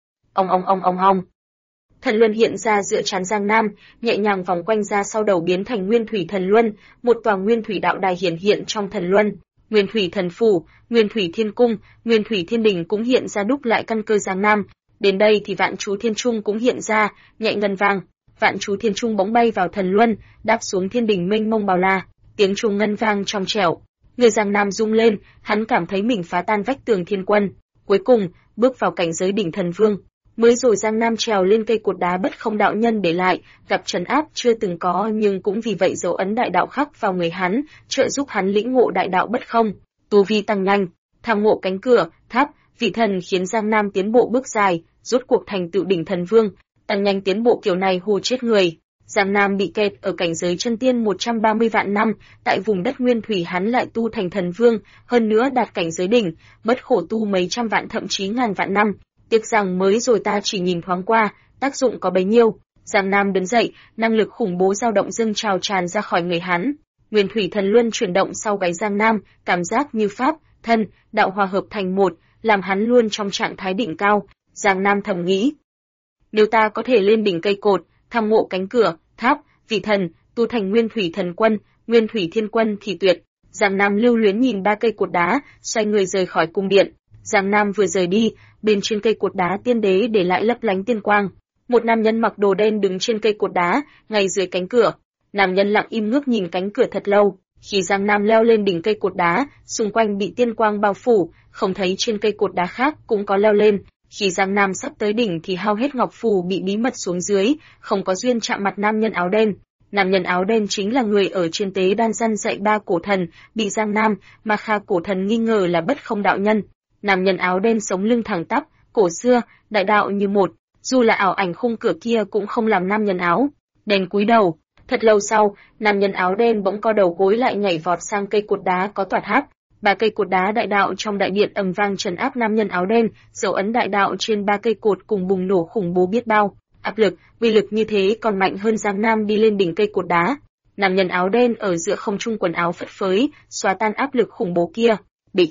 Ong. Thần luân hiện ra giữa trán Giang Nam, nhẹ nhàng vòng quanh ra sau đầu biến thành nguyên thủy thần luân, một tòa nguyên thủy đạo đài hiển hiện trong thần luân. Nguyên thủy thần phủ, nguyên thủy thiên cung, nguyên thủy thiên đình cũng hiện ra đúc lại căn cơ Giang Nam. Đến đây thì vạn chú thiên trung cũng hiện ra, nhẹ ngân vang. Vạn chú thiên trung bỗng bay vào thần luân, đáp xuống thiên đình mênh mông bao la, tiếng chuông ngân vang trong trẻo. Người Giang Nam rung lên, hắn cảm thấy mình phá tan vách tường thiên quân, cuối cùng bước vào cảnh giới đỉnh thần vương. Mới rồi Giang Nam trèo lên cây cột đá Bất Không đạo nhân để lại, gặp trấn áp chưa từng có, nhưng cũng vì vậy dấu ấn đại đạo khắc vào người hắn, trợ giúp hắn lĩnh ngộ đại đạo Bất Không, tu vi tăng nhanh, tham ngộ cánh cửa, tháp, vị thần khiến Giang Nam tiến bộ bước dài, rốt cuộc thành tựu đỉnh thần vương. Tăng nhanh tiến bộ kiểu này hù chết người. Giang Nam bị kẹt ở cảnh giới chân tiên 130 vạn năm, tại vùng đất nguyên thủy hắn lại tu thành thần vương, hơn nữa đạt cảnh giới đỉnh, bất khổ tu mấy trăm vạn thậm chí ngàn vạn năm. Tiếc rằng mới rồi ta chỉ nhìn thoáng qua, tác dụng có bấy nhiêu. Giang Nam đứng dậy, năng lực khủng bố dao động dâng trào tràn ra khỏi người hắn. Nguyên thủy thần luân chuyển động sau gáy Giang Nam, cảm giác như pháp, thân, đạo hòa hợp thành một, làm hắn luôn trong trạng thái đỉnh cao. Giang Nam thầm nghĩ, nếu ta có thể lên đỉnh cây cột, tham ngộ cánh cửa, tháp, vị thần, tu thành nguyên thủy thần quân, nguyên thủy thiên quân thì tuyệt. Giang Nam lưu luyến nhìn ba cây cột đá, xoay người rời khỏi cung điện. Giang Nam vừa rời đi, bên trên cây cột đá tiên đế để lại lấp lánh tiên quang. Một nam nhân mặc đồ đen đứng trên cây cột đá, ngay dưới cánh cửa. Nam nhân lặng im ngước nhìn cánh cửa thật lâu. Khi Giang Nam leo lên đỉnh cây cột đá, xung quanh bị tiên quang bao phủ, không thấy trên cây cột đá khác cũng có leo lên. Khi Giang Nam sắp tới đỉnh thì hao hết ngọc phù bị bí mật xuống dưới, không có duyên chạm mặt nam nhân áo đen. Nam nhân áo đen chính là người ở trên tế đan dăn dạy ba cổ thần, bị Giang Nam, mà Kha cổ thần nghi ngờ là Bất Không đạo nhân. Nam nhân áo đen sống lưng thẳng tắp, cổ xưa, đại đạo như một, dù là ảo ảnh khung cửa kia cũng không làm nam nhân áo đen cúi đầu. Thật lâu sau, nam nhân áo đen bỗng co đầu gối lại nhảy vọt sang cây cột đá có tòa tháp. Ba cây cột đá đại đạo trong đại điện ầm vang trấn áp nam nhân áo đen, dấu ấn đại đạo trên ba cây cột cùng bùng nổ khủng bố biết bao. Áp lực, uy lực như thế còn mạnh hơn Giang Nam đi lên đỉnh cây cột đá. Nam nhân áo đen ở giữa không trung quần áo phất phới, xóa tan áp lực khủng bố kia. Bịch.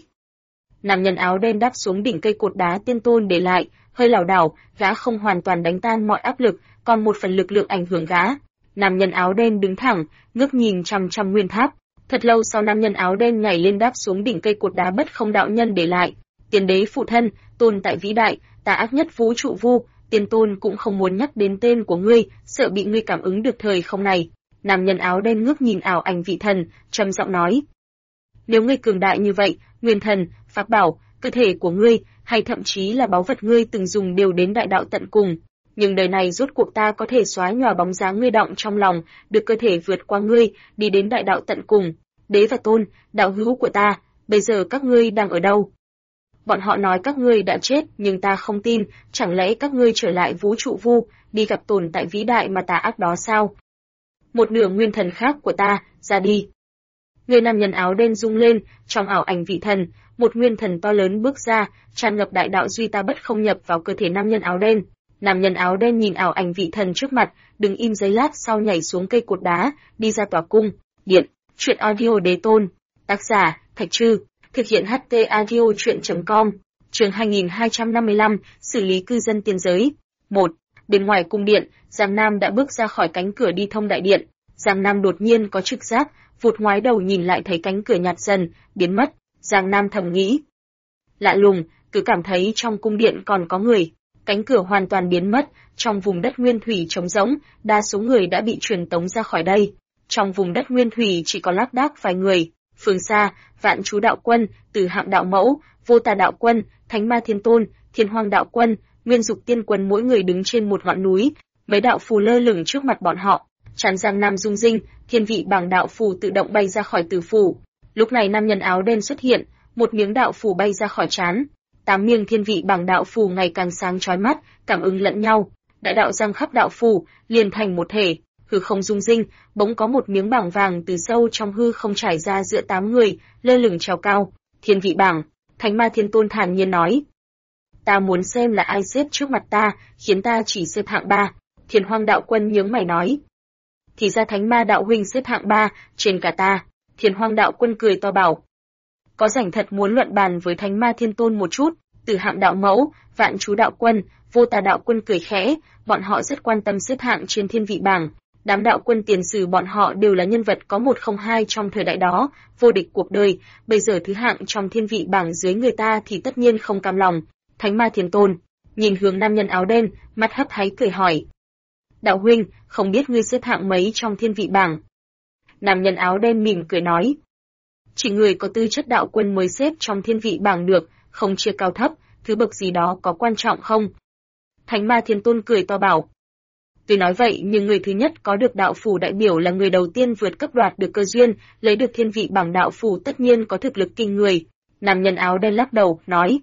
Nam nhân áo đen đáp xuống đỉnh cây cột đá tiên tôn để lại, hơi lảo đảo, gã không hoàn toàn đánh tan mọi áp lực, còn một phần lực lượng ảnh hưởng gã. Nam nhân áo đen đứng thẳng, ngước nhìn chằm chằm nguyên tháp. Thật lâu sau nam nhân áo đen nhảy lên đáp xuống đỉnh cây cột đá Bất Không đạo nhân để lại. Tiên đế phụ thân, tồn tại vĩ đại, tà ác nhất vũ trụ vu, tiên tôn cũng không muốn nhắc đến tên của ngươi, sợ bị ngươi cảm ứng được thời không này. Nam nhân áo đen ngước nhìn ảo ảnh vị thần, trầm giọng nói: nếu ngươi cường đại như vậy, nguyên thần, pháp bảo, cơ thể của ngươi, hay thậm chí là báu vật ngươi từng dùng đều đến đại đạo tận cùng. Nhưng đời này rốt cuộc ta có thể xóa nhòa bóng dáng ngươi đọng trong lòng, được cơ thể vượt qua ngươi, đi đến đại đạo tận cùng. Đế và Tôn, đạo hữu của ta, bây giờ các ngươi đang ở đâu? Bọn họ nói các ngươi đã chết, nhưng ta không tin, chẳng lẽ các ngươi trở lại vũ trụ vu, đi gặp tồn tại vĩ đại mà tà ác đó sao? Một nửa nguyên thần khác của ta, ra đi. Người nam nhân áo đen rung lên, trong ảo ảnh vị thần, một nguyên thần to lớn bước ra, tràn ngập đại đạo duy ta bất không nhập vào cơ thể nam nhân áo đen. Nam nhân áo đen nhìn ảo ảnh vị thần trước mặt, đứng im giây lát sau nhảy xuống cây cột đá, đi ra tòa cung điện. Truyện audio Đế Tôn, tác giả Thạch Trư, thực hiện HT audio truyện.com. Chương 2255, xử lý cư dân tiên giới. 1. Bên ngoài cung điện, Giang Nam đã bước ra khỏi cánh cửa đi thông đại điện. Giang Nam đột nhiên có trực giác, vụt ngoái đầu nhìn lại thấy cánh cửa nhạt dần, biến mất. Giang Nam thầm nghĩ, lạ lùng, cứ cảm thấy trong cung điện còn có người. Cánh cửa hoàn toàn biến mất, trong vùng đất nguyên thủy trống rỗng, đa số người đã bị truyền tống ra khỏi đây. Trong vùng đất nguyên thủy chỉ có lác đác vài người. Phương xa, Vạn Chú Đạo Quân, Từ Hạm Đạo Mẫu, Vô Tà Đạo Quân, Thánh Ma Thiên Tôn, Thiên Hoang Đạo Quân, Nguyên Dục Tiên Quân mỗi người đứng trên một ngọn núi, mấy đạo phù lơ lửng trước mặt bọn họ. Trán Giang Nam rung rinh, thiên vị bảng đạo phù tự động bay ra khỏi tử phủ. Lúc này nam nhân áo đen xuất hiện, một miếng đạo phù bay ra khỏi trán. 8 miếng thiên vị bảng đạo phù ngày càng sáng chói mắt, cảm ứng lẫn nhau. Đại đạo giang khắp đạo phù, liền thành một thể. Hư không rung rinh, bỗng có một miếng bảng vàng từ sâu trong hư không trải ra giữa 8 người, lơ lửng trèo cao. Thiên vị bảng, Thánh Ma Thiên Tôn thản nhiên nói. Ta muốn xem là ai xếp trước mặt ta, khiến ta chỉ xếp hạng 3. Thiên Hoang Đạo Quân nhướng mày nói. Thì ra Thánh Ma Đạo Huynh xếp hạng 3, trên cả ta. Thiên Hoang Đạo Quân cười to bảo. Có rảnh thật muốn luận bàn với Thánh Ma Thiên Tôn một chút. Từ Hạm Đạo Mẫu, Vạn Chú Đạo Quân, Vô Tà Đạo Quân cười khẽ, bọn họ rất quan tâm xếp hạng trên thiên vị bảng. Đám đạo quân tiền sử bọn họ đều là nhân vật có 102 trong thời đại đó, vô địch cuộc đời, bây giờ thứ hạng trong thiên vị bảng dưới người ta thì tất nhiên không cam lòng. Thánh Ma Thiên Tôn nhìn hướng nam nhân áo đen, mắt hấp háy cười hỏi. Đạo huynh, không biết ngươi xếp hạng mấy trong thiên vị bảng? Nam nhân áo đen mỉm cười nói. Chỉ người có tư chất đạo quân mới xếp trong thiên vị bảng được, không chia cao thấp, thứ bậc gì đó có quan trọng không? Thánh Ma Thiên Tôn cười to bảo. Tuy nói vậy nhưng người thứ nhất có được đạo phù đại biểu là người đầu tiên vượt cấp đoạt được cơ duyên, lấy được thiên vị bảng đạo phù tất nhiên có thực lực kinh người. Nam nhân áo đen lắc đầu, nói.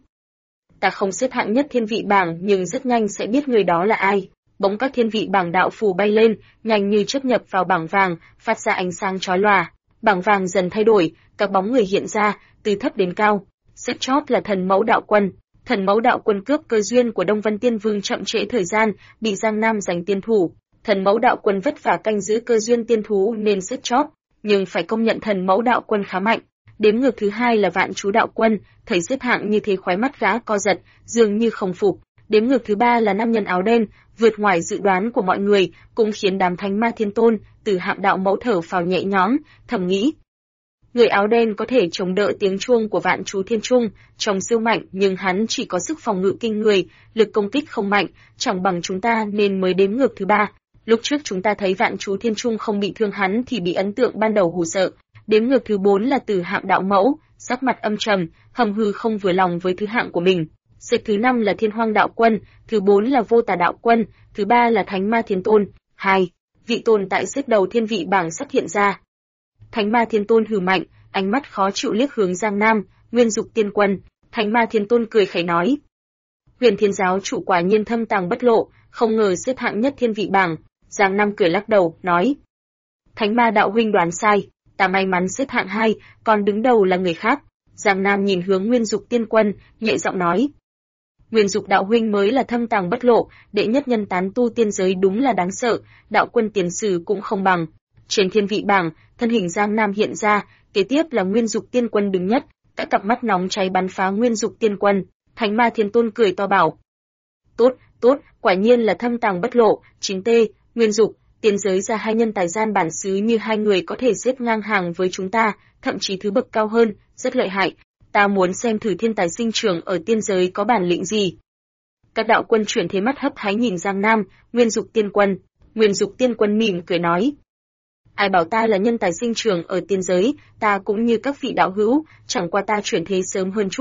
Ta không xếp hạng nhất thiên vị bảng nhưng rất nhanh sẽ biết người đó là ai. Bỗng các thiên vị bảng đạo phù bay lên, nhanh như chớp nhập vào bảng vàng, phát ra ánh sáng chói lòa. Bảng vàng dần thay đổi, các bóng người hiện ra, từ thấp đến cao. Xếp chót là Thần Mẫu Đạo Quân. Thần Mẫu Đạo Quân cướp cơ duyên của Đông Văn Tiên Vương chậm trễ thời gian, bị Giang Nam giành tiên thủ. Thần Mẫu Đạo Quân vất vả canh giữ cơ duyên tiên thú nên xếp chót, nhưng phải công nhận Thần Mẫu Đạo Quân khá mạnh. Đếm ngược thứ hai là Vạn Chú Đạo Quân, thấy xếp hạng như thế khóe mắt gã co giật, dường như không phục. Đếm ngược thứ ba là nam nhân áo đen, vượt ngoài dự đoán của mọi người, cũng khiến đám Thánh Ma Thiên Tôn, Từ Hạm Đạo Mẫu thở phào nhẹ nhõm, thầm nghĩ. Người áo đen có thể chống đỡ tiếng chuông của Vạn Chú Thiên Trung, trông siêu mạnh nhưng hắn chỉ có sức phòng ngự kinh người, lực công kích không mạnh, chẳng bằng chúng ta nên mới đếm ngược thứ ba. Lúc trước chúng ta thấy Vạn Chú Thiên Trung không bị thương hắn thì bị ấn tượng ban đầu hù sợ. Đếm ngược thứ 4 là Từ Hạm Đạo Mẫu, sắc mặt âm trầm, hầm hừ không vừa lòng với thứ hạng của mình. Xếp thứ 5 là Thiên Hoang Đạo Quân, thứ 4 là Vô Tà Đạo Quân, thứ 3 là Thánh Ma Thiên Tôn. 2. Vị tồn tại xếp đầu thiên vị bảng sắp hiện ra. Thánh Ma Thiên Tôn hừ mạnh, ánh mắt khó chịu liếc hướng Giang Nam, Nguyên Dục Tiên Quân. Thánh Ma Thiên Tôn cười khẩy nói. Huyền Thiên Giáo chủ quả nhiên thâm tàng bất lộ, không ngờ xếp hạng nhất thiên vị bảng. Giang Nam cười lắc đầu, nói. Thánh Ma Đạo huynh đoán sai, ta may mắn xếp hạng 2, còn đứng đầu là người khác. Giang Nam nhìn hướng Nguyên Dục Tiên Quân, nhẹ giọng nói. Nguyên Dục đạo huynh mới là thâm tàng bất lộ, đệ nhất nhân tán tu tiên giới đúng là đáng sợ, đạo quân tiền sử cũng không bằng. Trên thiên vị bảng, thân hình Giang Nam hiện ra, kế tiếp là Nguyên Dục Tiên Quân đứng nhất, các cặp mắt nóng cháy bắn phá Nguyên Dục Tiên Quân. Thánh Ma Thiên Tôn cười to bảo. Tốt, tốt, quả nhiên là thâm tàng bất lộ, chính tê, Nguyên Dục, tiên giới ra hai nhân tài gian bản xứ như hai người có thể xếp ngang hàng với chúng ta, thậm chí thứ bậc cao hơn, rất lợi hại. Ta muốn xem thử thiên tài sinh trưởng ở tiên giới có bản lĩnh gì. Các đạo quân chuyển thế mắt hấp háy nhìn Giang Nam, Nguyên Dục Tiên Quân. Nguyên Dục Tiên Quân mỉm cười nói. Ai bảo ta là nhân tài sinh trưởng ở tiên giới, ta cũng như các vị đạo hữu, chẳng qua ta chuyển thế sớm hơn chút.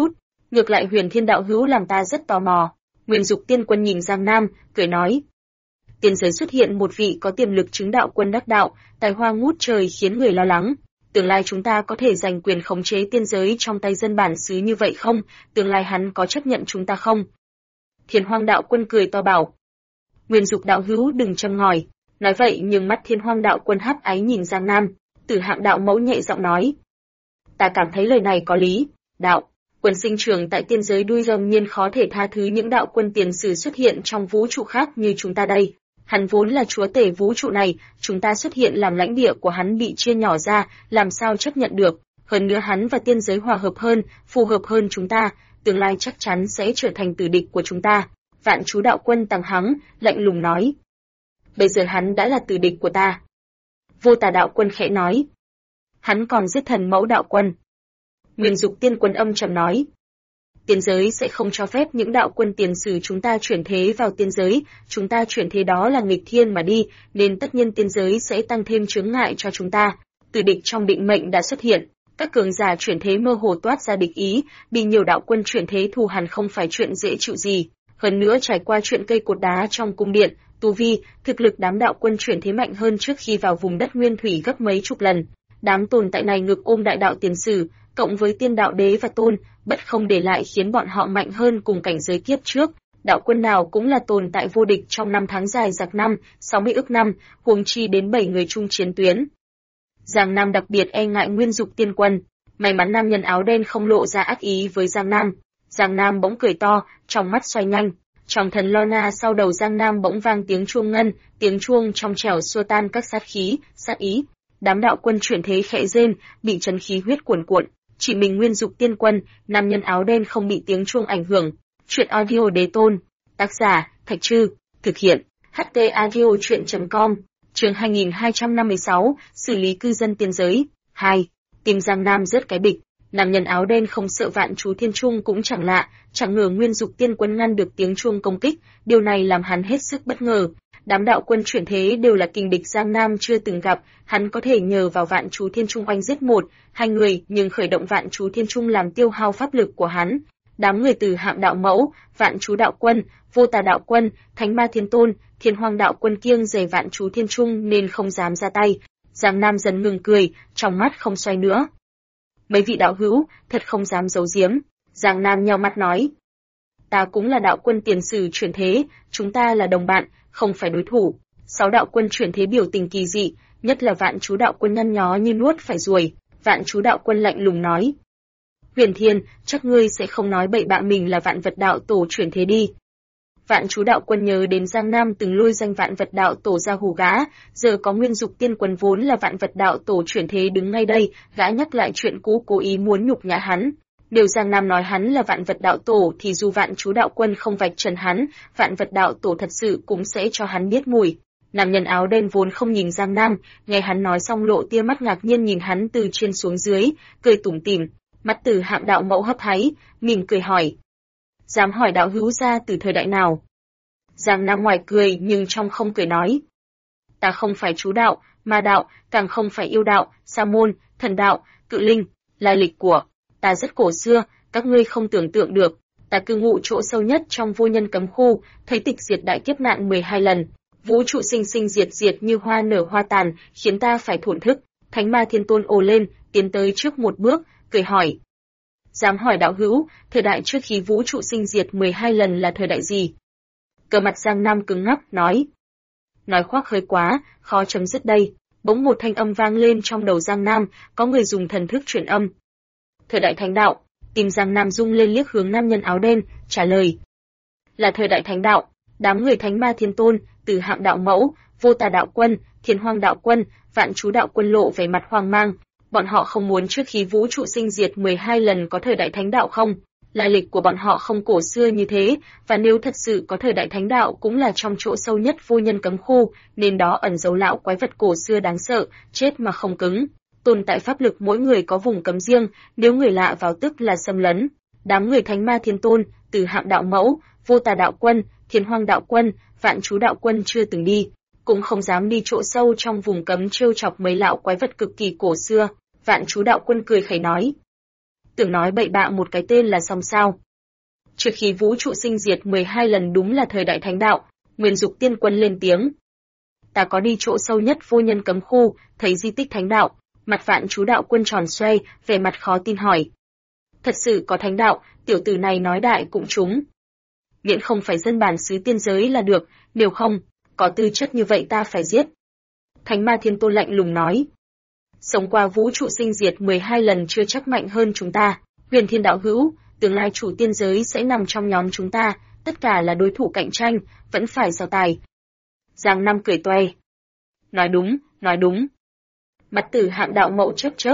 Ngược lại Huyền Thiên đạo hữu làm ta rất tò mò. Nguyên Dục Tiên Quân nhìn Giang Nam, cười nói. Tiên giới xuất hiện một vị có tiềm lực chứng đạo quân đắc đạo, tài hoa ngút trời khiến người lo lắng. Tương lai chúng ta có thể giành quyền khống chế tiên giới trong tay dân bản xứ như vậy không? Tương lai hắn có chấp nhận chúng ta không? Thiên Hoang đạo quân cười to bảo. Nguyên Dục đạo hữu đừng châm ngòi. Nói vậy nhưng mắt Thiên Hoang đạo quân hấp áy nhìn Giang Nam, Tử Hạng đạo mẫu nhẹ giọng nói. Ta cảm thấy lời này có lý. Đạo quân sinh trưởng tại tiên giới đuôi rồng nhiên khó thể tha thứ những đạo quân tiền sử xuất hiện trong vũ trụ khác như chúng ta đây. Hắn vốn là chúa tể vũ trụ này, chúng ta xuất hiện làm lãnh địa của hắn bị chia nhỏ ra, làm sao chấp nhận được. Hơn nữa hắn và tiên giới hòa hợp hơn, phù hợp hơn chúng ta, tương lai chắc chắn sẽ trở thành tử địch của chúng ta. Vạn Chú đạo quân Tăng Hắng, lạnh lùng nói. Bây giờ hắn đã là tử địch của ta. Vô Tà đạo quân khẽ nói. Hắn còn giết Thần Mẫu đạo quân. Nguyên Dục Tiên Quân âm trầm nói. Tiên giới sẽ không cho phép những đạo quân tiền sử chúng ta chuyển thế vào tiên giới, chúng ta chuyển thế đó là nghịch thiên mà đi, nên tất nhiên tiên giới sẽ tăng thêm chướng ngại cho chúng ta. Tử địch trong định mệnh đã xuất hiện, các cường giả chuyển thế mơ hồ toát ra địch ý, bị nhiều đạo quân chuyển thế thù hằn không phải chuyện dễ chịu gì. Hơn nữa trải qua chuyện cây cột đá trong cung điện, tu vi, thực lực đám đạo quân chuyển thế mạnh hơn trước khi vào vùng đất nguyên thủy gấp mấy chục lần. Đám tồn tại này ngực ôm đại đạo tiền sử, cộng với tiên đạo đế và tôn, bất không để lại khiến bọn họ mạnh hơn cùng cảnh giới kiếp trước. Đạo quân nào cũng là tồn tại vô địch trong năm tháng dài dặc năm, 60 ức năm, huống chi đến 7 người chung chiến tuyến. Giang Nam đặc biệt e ngại Nguyên Dục Tiên Quân, may mắn nam nhân áo đen không lộ ra ác ý với Giang Nam. Giang Nam bỗng cười to, trong mắt xoay nhanh. Trong thần Lorna sau đầu Giang Nam bỗng vang tiếng chuông ngân, tiếng chuông trong trẻo xua tan các sát khí, sát ý. Đám đạo quân chuyển thế khẽ rên, bị chấn khí huyết cuồn cuộn. Chỉ mình Nguyên Dục Tiên Quân, nam nhân áo đen không bị tiếng chuông ảnh hưởng. Chuyện audio đế tôn. Tác giả, Thạch Trư. Thực hiện. HT audio chuyện.com. Chương 2256, xử lý cư dân tiên giới. 2. Tim Giang Nam rớt cái bịch. Nam nhân áo đen không sợ Vạn Chú Thiên Trung cũng chẳng lạ, chẳng ngờ Nguyên Dục Tiên Quân ngăn được tiếng chuông công kích, điều này làm hắn hết sức bất ngờ. Đám đạo quân chuyển thế đều là kình địch Giang Nam chưa từng gặp, hắn có thể nhờ vào Vạn Chú Thiên Trung oanh giết một, hai người, nhưng khởi động Vạn Chú Thiên Trung làm tiêu hao pháp lực của hắn. Đám người từ Hạm đạo mẫu, Vạn Chú đạo quân, Vô Tà đạo quân, Thánh Ma Thiên Tôn, Thiên Hoang đạo quân kiêng dè Vạn Chú Thiên Trung nên không dám ra tay. Giang Nam dần ngừng cười, trong mắt không xoay nữa. Mấy vị đạo hữu, thật không dám giấu giếm. Giang Nam nheo mắt nói. Ta cũng là đạo quân tiền sử chuyển thế, chúng ta là đồng bạn, không phải đối thủ. 6 đạo quân chuyển thế biểu tình kỳ dị, nhất là Vạn Chú đạo quân nhăn nhó như nuốt phải ruồi. Vạn Chú đạo quân lạnh lùng nói. Huyền Thiên, chắc ngươi sẽ không nói bậy bạ mình là Vạn Vật đạo tổ chuyển thế đi. Vạn Chú đạo quân nhớ đến Giang Nam từng lôi danh Vạn Vật đạo tổ ra hù gã, giờ có Nguyên Dục Tiên Quân vốn là Vạn Vật đạo tổ chuyển thế đứng ngay đây, gã nhắc lại chuyện cũ cố ý muốn nhục nhã hắn. Nếu Giang Nam nói hắn là Vạn Vật đạo tổ thì dù Vạn Chú đạo quân không vạch trần hắn, Vạn Vật đạo tổ thật sự cũng sẽ cho hắn biết mùi. Nam nhân áo đen vốn không nhìn Giang Nam, nghe hắn nói xong lộ tia mắt ngạc nhiên nhìn hắn từ trên xuống dưới, cười tủm tỉm. Mắt Từ Hạm đạo mẫu hấp háy, mỉm cười hỏi. Dám hỏi đạo hữu ra từ thời đại nào? Giang Nam ngoài cười nhưng trong không cười nói. Ta không phải chú đạo, ma đạo, càng không phải yêu đạo, sa môn, thần đạo, cự linh, lai lịch của ta rất cổ xưa, các ngươi không tưởng tượng được. Ta cư ngụ chỗ sâu nhất trong vô nhân cấm khu, thấy tịch diệt đại kiếp nạn 12 lần. Vũ trụ sinh sinh diệt diệt như hoa nở hoa tàn, khiến ta phải thổn thức. Thánh Ma Thiên Tôn ồ lên, tiến tới trước một bước, cười hỏi. Dám hỏi đạo hữu, thời đại trước khi vũ trụ sinh diệt 12 lần là thời đại gì? Cờ mặt Giang Nam cứng ngắc, nói. Nói khoác hơi quá, khó chấm dứt đây. Bỗng một thanh âm vang lên trong đầu Giang Nam, có người dùng thần thức truyền âm. Thời đại thánh đạo. Tim Giang Nam rung lên liếc hướng nam nhân áo đen, trả lời. Là thời đại thánh đạo. Đám người Thánh Ma Thiên Tôn, Từ Hạm đạo mẫu, Vô Tà đạo quân, Thiên Hoang đạo quân, Vạn Chú đạo quân lộ về mặt hoang mang. Bọn họ không muốn trước khi vũ trụ sinh diệt 12 lần có thời đại thánh đạo không? Lai lịch của bọn họ không cổ xưa như thế, và nếu thật sự có thời đại thánh đạo cũng là trong chỗ sâu nhất vô nhân cấm khu, nên đó ẩn giấu lão quái vật cổ xưa đáng sợ, chết mà không cứng. Tồn tại pháp lực mỗi người có vùng cấm riêng, nếu người lạ vào tức là xâm lấn. Đám người Thánh Ma Thiên Tôn, Từ Hạm đạo mẫu, Vô Tà đạo quân, Thiên Hoang đạo quân, Vạn Chú đạo quân chưa từng đi, cũng không dám đi chỗ sâu trong vùng cấm trêu chọc mấy lão quái vật cực kỳ cổ xưa. Vạn Chú đạo quân cười khẩy nói. tưởng nói bậy bạ một cái tên là xong sao. Trước khi vũ trụ sinh diệt 12 lần đúng là thời đại thánh đạo, Nguyên Dục Tiên Quân lên tiếng. Ta có đi chỗ sâu nhất vô nhân cấm khu, thấy di tích thánh đạo, mặt Vạn Chú Đạo Quân tròn xoay, vẻ mặt khó tin hỏi. Thật sự có thánh đạo, tiểu tử này nói đại cũng trúng. Miễn không phải dân bản xứ tiên giới là được, nếu không, có tư chất như vậy ta phải giết. Thánh Ma Thiên Tôn lạnh lùng nói. Sống qua vũ trụ sinh diệt 12 lần chưa chắc mạnh hơn chúng ta, Huyền Thiên đạo hữu, tương lai chủ tiên giới sẽ nằm trong nhóm chúng ta, tất cả là đối thủ cạnh tranh, vẫn phải so tài. Giang Nam cười toe. Nói đúng, nói đúng. Mặt Tử Hạng đạo mẫu chớp chớp.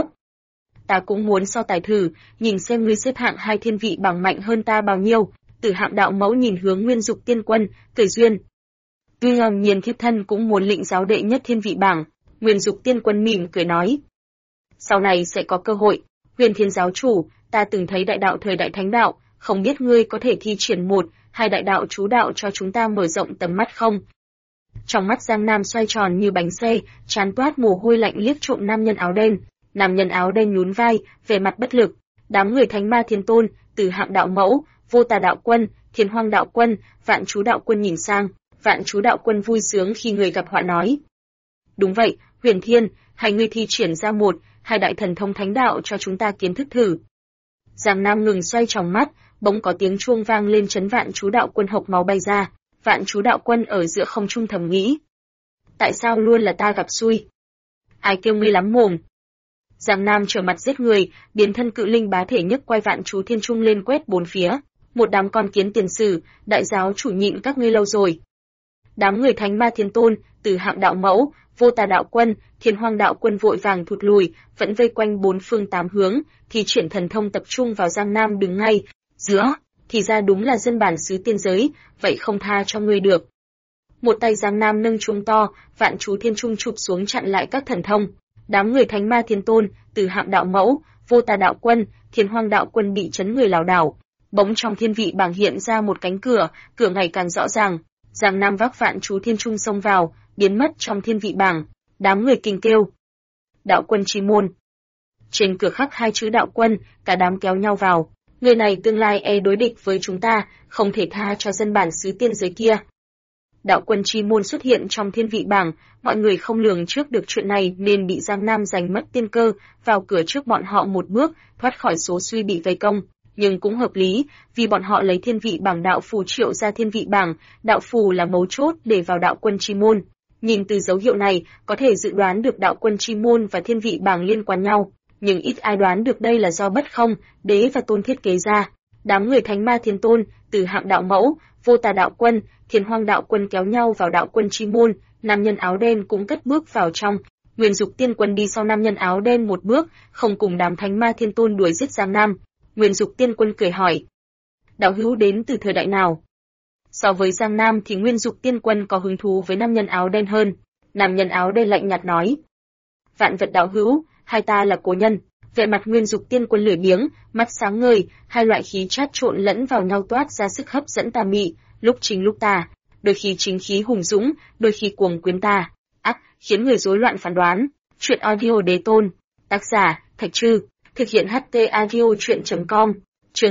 Ta cũng muốn so tài thử, nhìn xem ngươi xếp hạng 2 thiên vị bảng mạnh hơn ta bao nhiêu. Tử Hạng đạo mẫu nhìn hướng Nguyên Dục Tiên Quân, cười duyên. Tuy nhiên thiếp thân cũng muốn lĩnh giáo đệ nhất thiên vị bảng, Nguyên Dục Tiên Quân mỉm cười nói. Sau này sẽ có cơ hội, Huyền Thiên giáo chủ, ta từng thấy đại đạo thời đại thánh đạo, không biết ngươi có thể thi triển 1-2 đại đạo chú đạo cho chúng ta mở rộng tầm mắt không? Trong mắt Giang Nam xoay tròn như bánh xe, trán toát mồ hôi lạnh liếc trộm nam nhân áo đen. Nam nhân áo đen nhún vai, vẻ mặt bất lực. Đám người Thánh Ma Thiên Tôn, Tử Hạng đạo mẫu, Vô Tà đạo quân, Thiên Hoang đạo quân, Vạn Chú đạo quân nhìn sang, Vạn Chú đạo quân vui sướng khi người gặp họa nói. Đúng vậy, Huyền Thiên, hay ngươi thi triển ra 1-2 đại thần thông thánh đạo cho chúng ta kiến thức thử. Giang Nam ngừng xoay tròng mắt, bỗng có tiếng chuông vang lên chấn Vạn Chú đạo quân hộc máu bay ra. Vạn Chú đạo quân ở giữa không trung thầm nghĩ. Tại sao luôn là ta gặp xui? Ai kêu ngươi lắm mồm? Giang Nam trở mặt giết người, biến thân cự linh bá thể nhấc quay Vạn Chú thiên trung lên quét bốn phía. Một đám con kiến tiền sử, đại giáo chủ nhịn các ngươi lâu rồi. Đám người Thánh Ma Thiên Tôn, Tử Hạng đạo mẫu, Vô Tà đạo quân, Thiên Hoang đạo quân vội vàng thụt lùi, vẫn vây quanh bốn phương tám hướng, thì triển thần thông tập trung vào Giang Nam đứng ngay. Giữa, thì ra đúng là dân bản xứ tiên giới, vậy không tha cho ngươi được. Một tay Giang Nam nâng chuông to, Vạn Chú thiên trung chụp xuống chặn lại các thần thông. Đám người Thánh Ma Thiên Tôn, Tử Hạng đạo mẫu, Vô Tà đạo quân, Thiên Hoang đạo quân bị chấn người lảo đảo. Bỗng trong thiên vị bảng hiện ra một cánh cửa, cửa ngày càng rõ ràng. Giang Nam vác Vạn Chú thiên trung xông vào, biến mất trong thiên vị bảng. Đám người kinh kêu. Đạo quân chi môn. Trên cửa khắc 2 chữ đạo quân, cả đám kéo nhau vào. Người này tương lai đối địch với chúng ta, không thể tha cho dân bản xứ tiên giới kia. Đạo quân chi môn xuất hiện trong thiên vị bảng, mọi người không lường trước được chuyện này nên bị Giang Nam giành mất tiên cơ, vào cửa trước bọn họ một bước, thoát khỏi số suy bị vây công. Nhưng cũng hợp lý, vì bọn họ lấy thiên vị bảng đạo phù triệu ra thiên vị bảng, đạo phù là mấu chốt để vào đạo quân chi môn. Nhìn từ dấu hiệu này, có thể dự đoán được đạo quân chi môn và thiên vị bảng liên quan nhau, nhưng ít ai đoán được đây là do Bất Không, Đế và Tôn thiết kế ra. Đám người Thánh Ma Thiên Tôn, Tử Hạng đạo mẫu, Vô Tà đạo quân, Thiên Hoang đạo quân kéo nhau vào đạo quân chi môn, nam nhân áo đen cũng cất bước vào trong. Nguyên Dục Tiên Quân đi sau nam nhân áo đen một bước, không cùng đám Thánh Ma Thiên Tôn đuổi giết Giang Nam. Nguyên Dục Tiên Quân cười hỏi. Đạo hữu đến từ thời đại nào? So với Giang Nam thì Nguyên Dục Tiên Quân có hứng thú với nam nhân áo đen hơn. Nam nhân áo đen lạnh nhạt nói. Vạn vật đạo hữu, hai ta là cố nhân. Vẻ mặt Nguyên Dục Tiên Quân lười biếng, mắt sáng ngời, hai loại khí chát trộn lẫn vào nhau toát ra sức hấp dẫn tà mị, lúc chính lúc tà, đôi khi chính khí hùng dũng, đôi khi cuồng quyến tà, khiến người rối loạn phán đoán. Truyện audio Đế Tôn, tác giả Thạch Trư, thực hiện HT audio truyện.com. Chương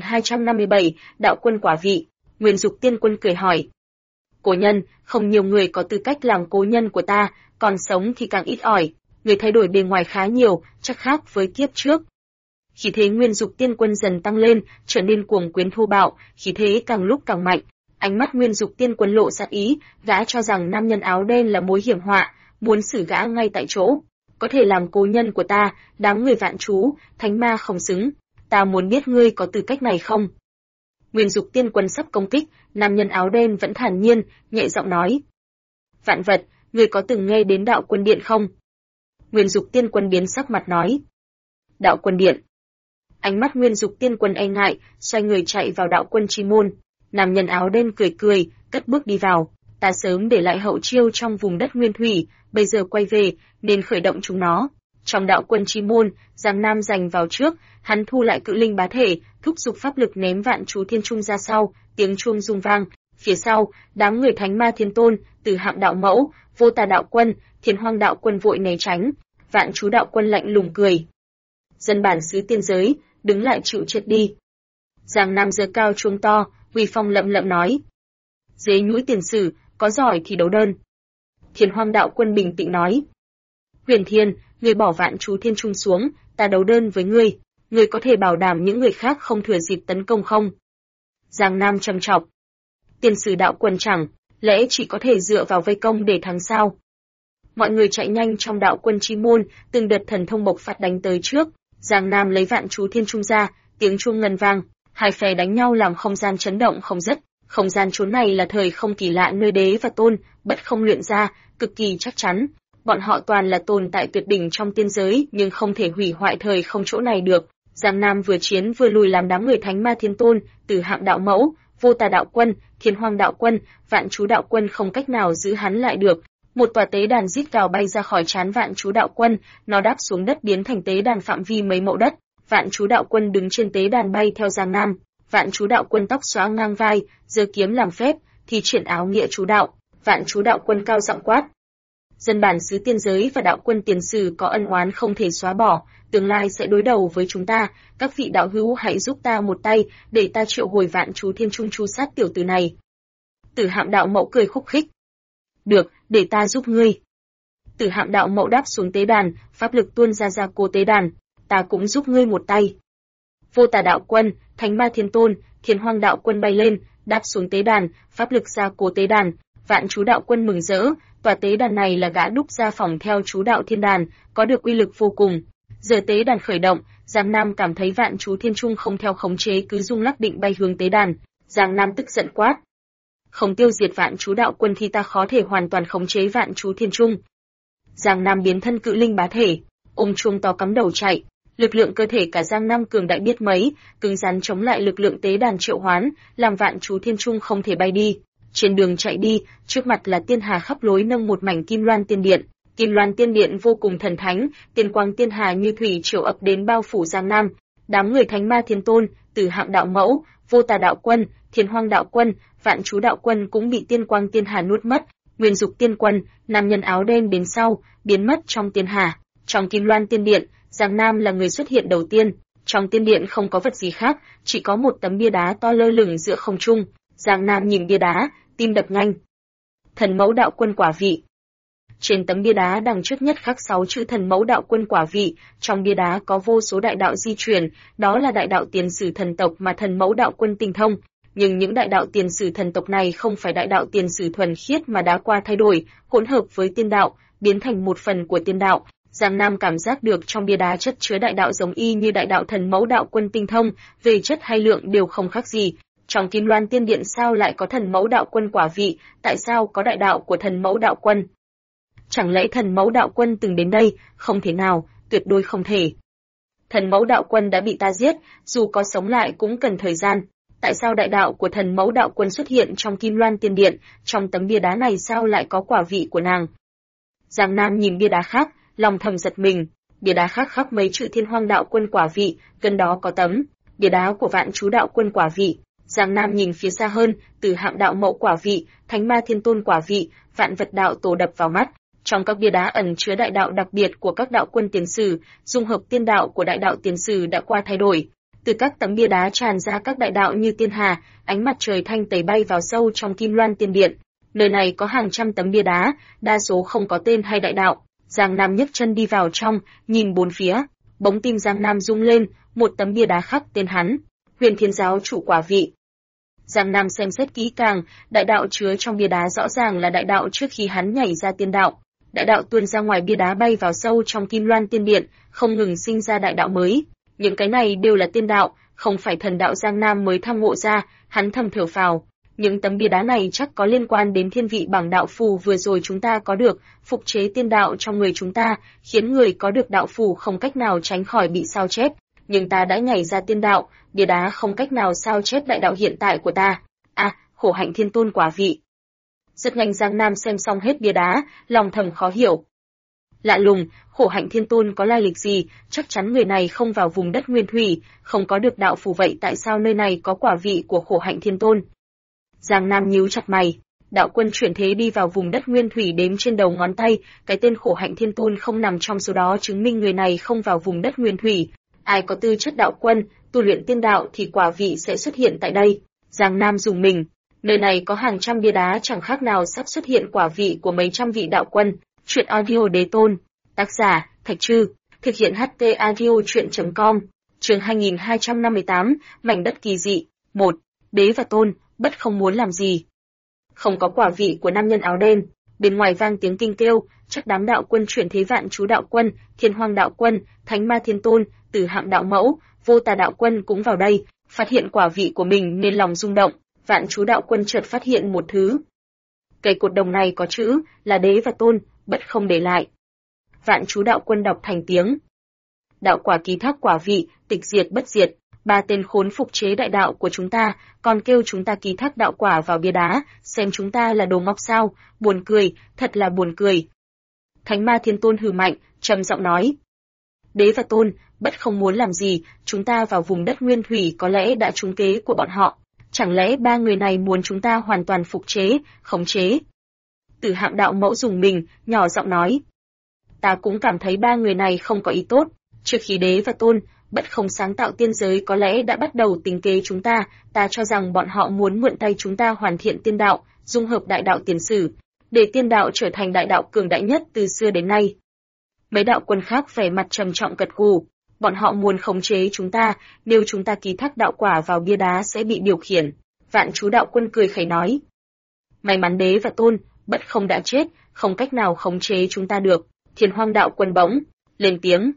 2257, đạo quân quả vị. Nguyên Dục Tiên Quân cười hỏi. Cố nhân, không nhiều người có tư cách làm cố nhân của ta, còn sống thì càng ít ỏi. Người thay đổi bề ngoài khá nhiều, chắc khác với kiếp trước. Khí thế Nguyên Dục Tiên Quân dần tăng lên, trở nên cuồng quyến thô bạo, khí thế càng lúc càng mạnh. Ánh mắt Nguyên Dục Tiên Quân lộ sát ý, gã cho rằng nam nhân áo đen là mối hiểm họa, muốn xử gã ngay tại chỗ. Có thể làm cố nhân của ta, đám người Vạn Chú, Thánh Ma không xứng. Ta muốn biết ngươi có tư cách này không? Nguyên Dục Tiên Quân sắp công kích, nam nhân áo đen vẫn thản nhiên, nhẹ giọng nói. Vạn vật, ngươi có từng nghe đến đạo quân điện không? Nguyên Dục Tiên Quân biến sắc mặt nói. Đạo quân điện. Ánh mắt Nguyên Dục Tiên Quân e ngại, xoay người chạy vào đạo quân chi môn. Nam nhân áo đen cười cười, cất bước đi vào. Ta sớm để lại hậu chiêu trong vùng đất nguyên thủy, bây giờ quay về, nên khởi động chúng nó. Trong đạo quân chi môn, Giang Nam giành vào trước, hắn thu lại cự linh bá thể, thúc giục pháp lực ném Vạn Chú thiên trung ra sau, tiếng chuông rung vang. Phía sau, đám người Thánh Ma Thiên Tôn, Tử Hạng đạo mẫu, Vô Tà đạo quân, Thiên Hoang đạo quân vội né tránh. Vạn Chú đạo quân lạnh lùng cười. Dân bản xứ tiên giới, đứng lại chịu chết đi. Giang Nam giơ cao chuông to, uy phong lậm lậm nói. Dế nhũi tiền sử, có giỏi thì đấu đơn. Thiên Hoang đạo quân bình tĩnh nói. Huyền Thiên, ngươi bỏ Vạn Chú Thiên Trung xuống, ta đấu đơn với ngươi. Ngươi có thể bảo đảm những người khác không thừa dịp tấn công không? Giang Nam trầm trọng. Tiền sử đạo quân chẳng, lẽ chỉ có thể dựa vào vây công để thắng sao? Mọi người chạy nhanh trong đạo quân chi môn, từng đợt thần thông bộc phát đánh tới trước. Giang Nam lấy Vạn Chú Thiên Trung ra, tiếng chuông ngân vang, hai phe đánh nhau làm không gian chấn động không dứt. Không gian chốn này là thời không kỳ lạ nơi đế và tôn, bất không luyện ra, cực kỳ chắc chắn. Bọn họ toàn là tồn tại tuyệt đỉnh trong tiên giới, nhưng không thể hủy hoại thời không chỗ này được. Giang Nam vừa chiến vừa lùi làm đám người Thánh Ma Thiên Tôn, Từ Hạm đạo mẫu, Vô Tà đạo quân, Thiên Hoang đạo quân, Vạn Chú đạo quân không cách nào giữ hắn lại được. Một tòa tế đàn rít gào bay ra khỏi trán Vạn Chú đạo quân, nó đáp xuống đất biến thành tế đàn phạm vi mấy mẫu đất. Vạn Chú đạo quân đứng trên tế đàn bay theo Giang Nam. Vạn Chú đạo quân tóc xóa ngang vai, giơ kiếm làm phép, thì triển áo nghĩa chú đạo. Vạn Chú đạo quân cao giọng quát: dân bản xứ tiên giới và đạo quân tiền sử có ân oán không thể xóa bỏ, tương lai sẽ đối đầu với chúng ta, các vị đạo hữu hãy giúp ta một tay, để ta triệu hồi Vạn Chú Thiên Trung tru sát tiểu tử này. Tử Hạm đạo mẫu cười khúc khích. Được, để ta giúp ngươi. Tử Hạm đạo mẫu đáp xuống tế đàn, pháp lực tuôn ra ra cố tế đàn, ta cũng giúp ngươi một tay. Vô Tà đạo quân, Thánh Ma Thiên Tôn, Thiên Hoang đạo quân bay lên, đáp xuống tế đàn, pháp lực ra cố tế đàn. Vạn Chú đạo quân mừng rỡ, tòa tế đàn này là gã đúc ra phỏng theo chú đạo thiên đàn, có được uy lực vô cùng. Giờ tế đàn khởi động, Giang Nam cảm thấy Vạn Chú Thiên Trung không theo khống chế cứ rung lắc định bay hướng tế đàn. Giang Nam tức giận quát: không tiêu diệt Vạn Chú đạo quân thì ta khó thể hoàn toàn khống chế Vạn Chú Thiên Trung. Giang Nam biến thân cự linh bá thể, ôm chuông to cắm đầu chạy. Lực lượng cơ thể cả Giang Nam cường đại biết mấy, cứng rắn chống lại lực lượng tế đàn triệu hoán, làm Vạn Chú Thiên Trung không thể bay đi. Trên đường chạy đi, trước mặt là tiên hà khắp lối nâng một mảnh Kim Loan Tiên Điện. Kim Loan Tiên Điện vô cùng thần thánh, tiên quang tiên hà như thủy triều ập đến bao phủ Giang Nam. Đám người Thánh Ma Thiên Tôn, Từ Hạm đạo mẫu, Vô Tà đạo quân, Thiên Hoang đạo quân, Vạn Chú đạo quân cũng bị tiên quang tiên hà nuốt mất. Nguyên Dục tiên quân, nam nhân áo đen đến sau, biến mất trong tiên hà. Trong Kim Loan Tiên Điện, Giang Nam là người xuất hiện đầu tiên. Trong tiên điện không có vật gì khác, chỉ có một tấm bia đá to lơ lửng giữa không trung. Giang Nam nhìn bia đá, tim đập nhanh. Thần Mẫu đạo quân quả vị. Trên tấm bia đá đằng trước nhất khắc 6 chữ Thần Mẫu đạo quân quả vị, trong bia đá có vô số đại đạo di truyền, đó là đại đạo tiền sử thần tộc mà Thần Mẫu đạo quân tinh thông. Nhưng những đại đạo tiền sử thần tộc này không phải đại đạo tiền sử thuần khiết mà đã qua thay đổi, hỗn hợp với tiên đạo, biến thành một phần của tiên đạo. Giang Nam cảm giác được trong bia đá chất chứa đại đạo giống y như đại đạo Thần Mẫu đạo quân tinh thông, về chất hay lượng đều không khác gì. Trong Kim Loan Tiên Điện sao lại có Thần Mẫu đạo quân quả vị, tại sao có đại đạo của Thần Mẫu đạo quân? Chẳng lẽ Thần Mẫu đạo quân từng đến đây? Không thể nào, tuyệt đối không thể. Thần Mẫu đạo quân đã bị ta giết, dù có sống lại cũng cần thời gian. Tại sao đại đạo của Thần Mẫu đạo quân xuất hiện trong Kim Loan Tiên Điện, trong tấm bia đá này sao lại có quả vị của nàng? Giang Nam nhìn bia đá khác, lòng thầm giật mình. Bia đá khác khắc mấy chữ Thiên Hoang đạo quân quả vị, gần đó có tấm bia đá của Vạn Chú đạo quân quả vị. Giang Nam nhìn phía xa hơn, Từ Hạm đạo mẫu quả vị, Thánh Ma Thiên Tôn quả vị, Vạn Vật đạo tổ đập vào mắt. Trong các bia đá ẩn chứa đại đạo đặc biệt của các đạo quân tiền sử, dung hợp tiên đạo của đại đạo tiền sử đã qua thay đổi. Từ các tấm bia đá tràn ra các đại đạo như tiên hà, ánh mặt trời thanh tẩy bay vào sâu trong Kim Loan Tiên Điện. Nơi này có hàng trăm tấm bia đá, đa số không có tên hay đại đạo. Giang Nam nhấc chân đi vào trong, nhìn bốn phía, bỗng tim Giang Nam rung lên, một tấm bia đá khắc tên hắn, Huyền Thiên giáo chủ quả vị. Giang Nam xem xét kỹ càng, đại đạo chứa trong bia đá rõ ràng là đại đạo trước khi hắn nhảy ra tiên đạo. Đại đạo tuôn ra ngoài bia đá bay vào sâu trong Kim Loan Tiên Điện, không ngừng sinh ra đại đạo mới. Những cái này đều là tiên đạo, không phải thần đạo. Giang Nam mới tham ngộ ra, hắn thầm thở phào. Những tấm bia đá này chắc có liên quan đến thiên vị bảng đạo phù vừa rồi chúng ta có được, phục chế tiên đạo trong người chúng ta, khiến người có được đạo phù không cách nào tránh khỏi bị sao chép. Nhưng ta đã nhảy ra tiên đạo, bia đá không cách nào sao chép đại đạo hiện tại của ta. Khổ hạnh thiên tôn quả vị. Rất nhanh Giang Nam xem xong hết bia đá, lòng thầm khó hiểu. Lạ lùng, khổ hạnh thiên tôn có lai lịch gì, chắc chắn người này không vào vùng đất nguyên thủy, không có được đạo phù, vậy tại sao nơi này có quả vị của khổ hạnh thiên tôn? Giang Nam nhíu chặt mày, đạo quân chuyển thế đi vào vùng đất nguyên thủy đếm trên đầu ngón tay, cái tên khổ hạnh thiên tôn không nằm trong số đó chứng minh người này không vào vùng đất nguyên thủy. Ai có tư chất đạo quân, tu luyện tiên đạo thì quả vị sẽ xuất hiện tại đây. Giang Nam dùng mình. Nơi này có hàng trăm bia đá chẳng khác nào sắp xuất hiện quả vị của mấy trăm vị đạo quân. Truyện audio Đế Tôn. Tác giả, Thạch Trư. Thực hiện HT Audio Truyện.com. Chương 2258, Mảnh đất kỳ dị. 1. Đế và Tôn, bất không muốn làm gì. Không có quả vị của nam nhân áo đen. Bên ngoài vang tiếng kinh kêu, chắc đám đạo quân chuyển thế Vạn Chú đạo quân, Thiên Hoang đạo quân, Thánh Ma Thiên Tôn, Tử Hạm đạo mẫu, Vô Tà đạo quân cũng vào đây, phát hiện quả vị của mình nên lòng rung động. Vạn Chú đạo quân chợt phát hiện một thứ. Cây cột đồng này có chữ là Đế và Tôn, bất không để lại. Vạn Chú đạo quân đọc thành tiếng. Đạo quả ký thác quả vị, tịch diệt bất diệt. Ba tên khốn phục chế đại đạo của chúng ta, còn kêu chúng ta ký thác đạo quả vào bia đá, xem chúng ta là đồ ngốc sao, buồn cười, thật là buồn cười. Thánh Ma Thiên Tôn hừ mạnh, trầm giọng nói. Đế và Tôn, bất không muốn làm gì, chúng ta vào vùng đất nguyên thủy có lẽ đã trúng kế của bọn họ. Chẳng lẽ ba người này muốn chúng ta hoàn toàn phục chế, khống chế? Tử Hạm đạo mẫu dùng mình, nhỏ giọng nói. Ta cũng cảm thấy ba người này không có ý tốt. Trước khi Đế và Tôn, bất không sáng tạo tiên giới có lẽ đã bắt đầu tính kế chúng ta cho rằng bọn họ muốn mượn tay chúng ta hoàn thiện tiên đạo, dung hợp đại đạo tiền sử, để tiên đạo trở thành đại đạo cường đại nhất từ xưa đến nay. Mấy đạo quân khác vẻ mặt trầm trọng gật gù, bọn họ muốn khống chế chúng ta, nếu chúng ta ký thác đạo quả vào bia đá sẽ bị điều khiển. Vạn Chú đạo quân cười khẩy nói. May mắn Đế và Tôn, bất không đã chết, không cách nào khống chế chúng ta được. Thiên Hoang đạo quân bỗng lên tiếng.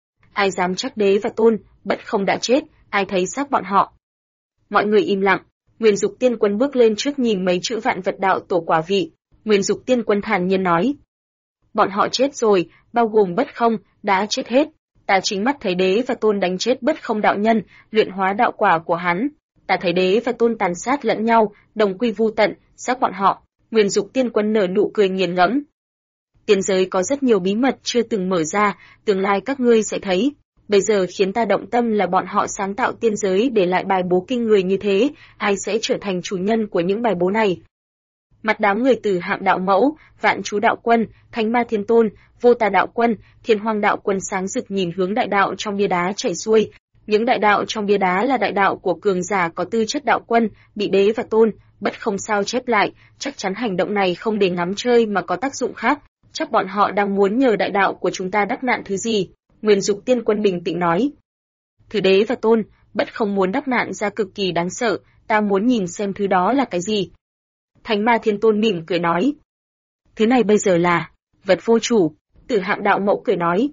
Ai dám chắc Đế và Tôn, bất không đã chết, ai thấy xác bọn họ. Mọi người im lặng, Nguyên Dục Tiên Quân bước lên trước nhìn mấy chữ vạn vật đạo tổ quả vị. Nguyên Dục Tiên Quân thản nhiên nói. Bọn họ chết rồi, bao gồm bất không, đã chết hết. Ta chính mắt thấy Đế và Tôn đánh chết bất không đạo nhân, luyện hóa đạo quả của hắn. Ta thấy Đế và Tôn tàn sát lẫn nhau, đồng quy vu tận, xác bọn họ. Nguyên Dục Tiên Quân nở nụ cười nghiền ngẫm. Tiên giới có rất nhiều bí mật chưa từng mở ra, tương lai các ngươi sẽ thấy. Bây giờ khiến ta động tâm là bọn họ sáng tạo tiên giới để lại bài bố kinh người như thế, ai sẽ trở thành chủ nhân của những bài bố này. Mặt đám người Tử Hạm đạo mẫu, Vạn Chú đạo quân, Thánh Ma Thiên Tôn, Vô Tà đạo quân, Thiên Hoang đạo quân sáng rực nhìn hướng đại đạo trong bia đá chảy xuôi. Những đại đạo trong bia đá là đại đạo của cường giả có tư chất đạo quân, bị Đế và Tôn, bất không sao chép lại, chắc chắn hành động này không để ngắm chơi mà có tác dụng khác. Chắc bọn họ đang muốn nhờ đại đạo của chúng ta đắc nạn thứ gì. Nguyên Dục Tiên Quân bình tĩnh nói. Thứ Đế và Tôn, bất không muốn đắc nạn ra cực kỳ đáng sợ, ta muốn nhìn xem thứ đó là cái gì. Thánh Ma Thiên Tôn mỉm cười nói. Thứ này bây giờ là vật vô chủ. Tử Hạm đạo mẫu cười nói.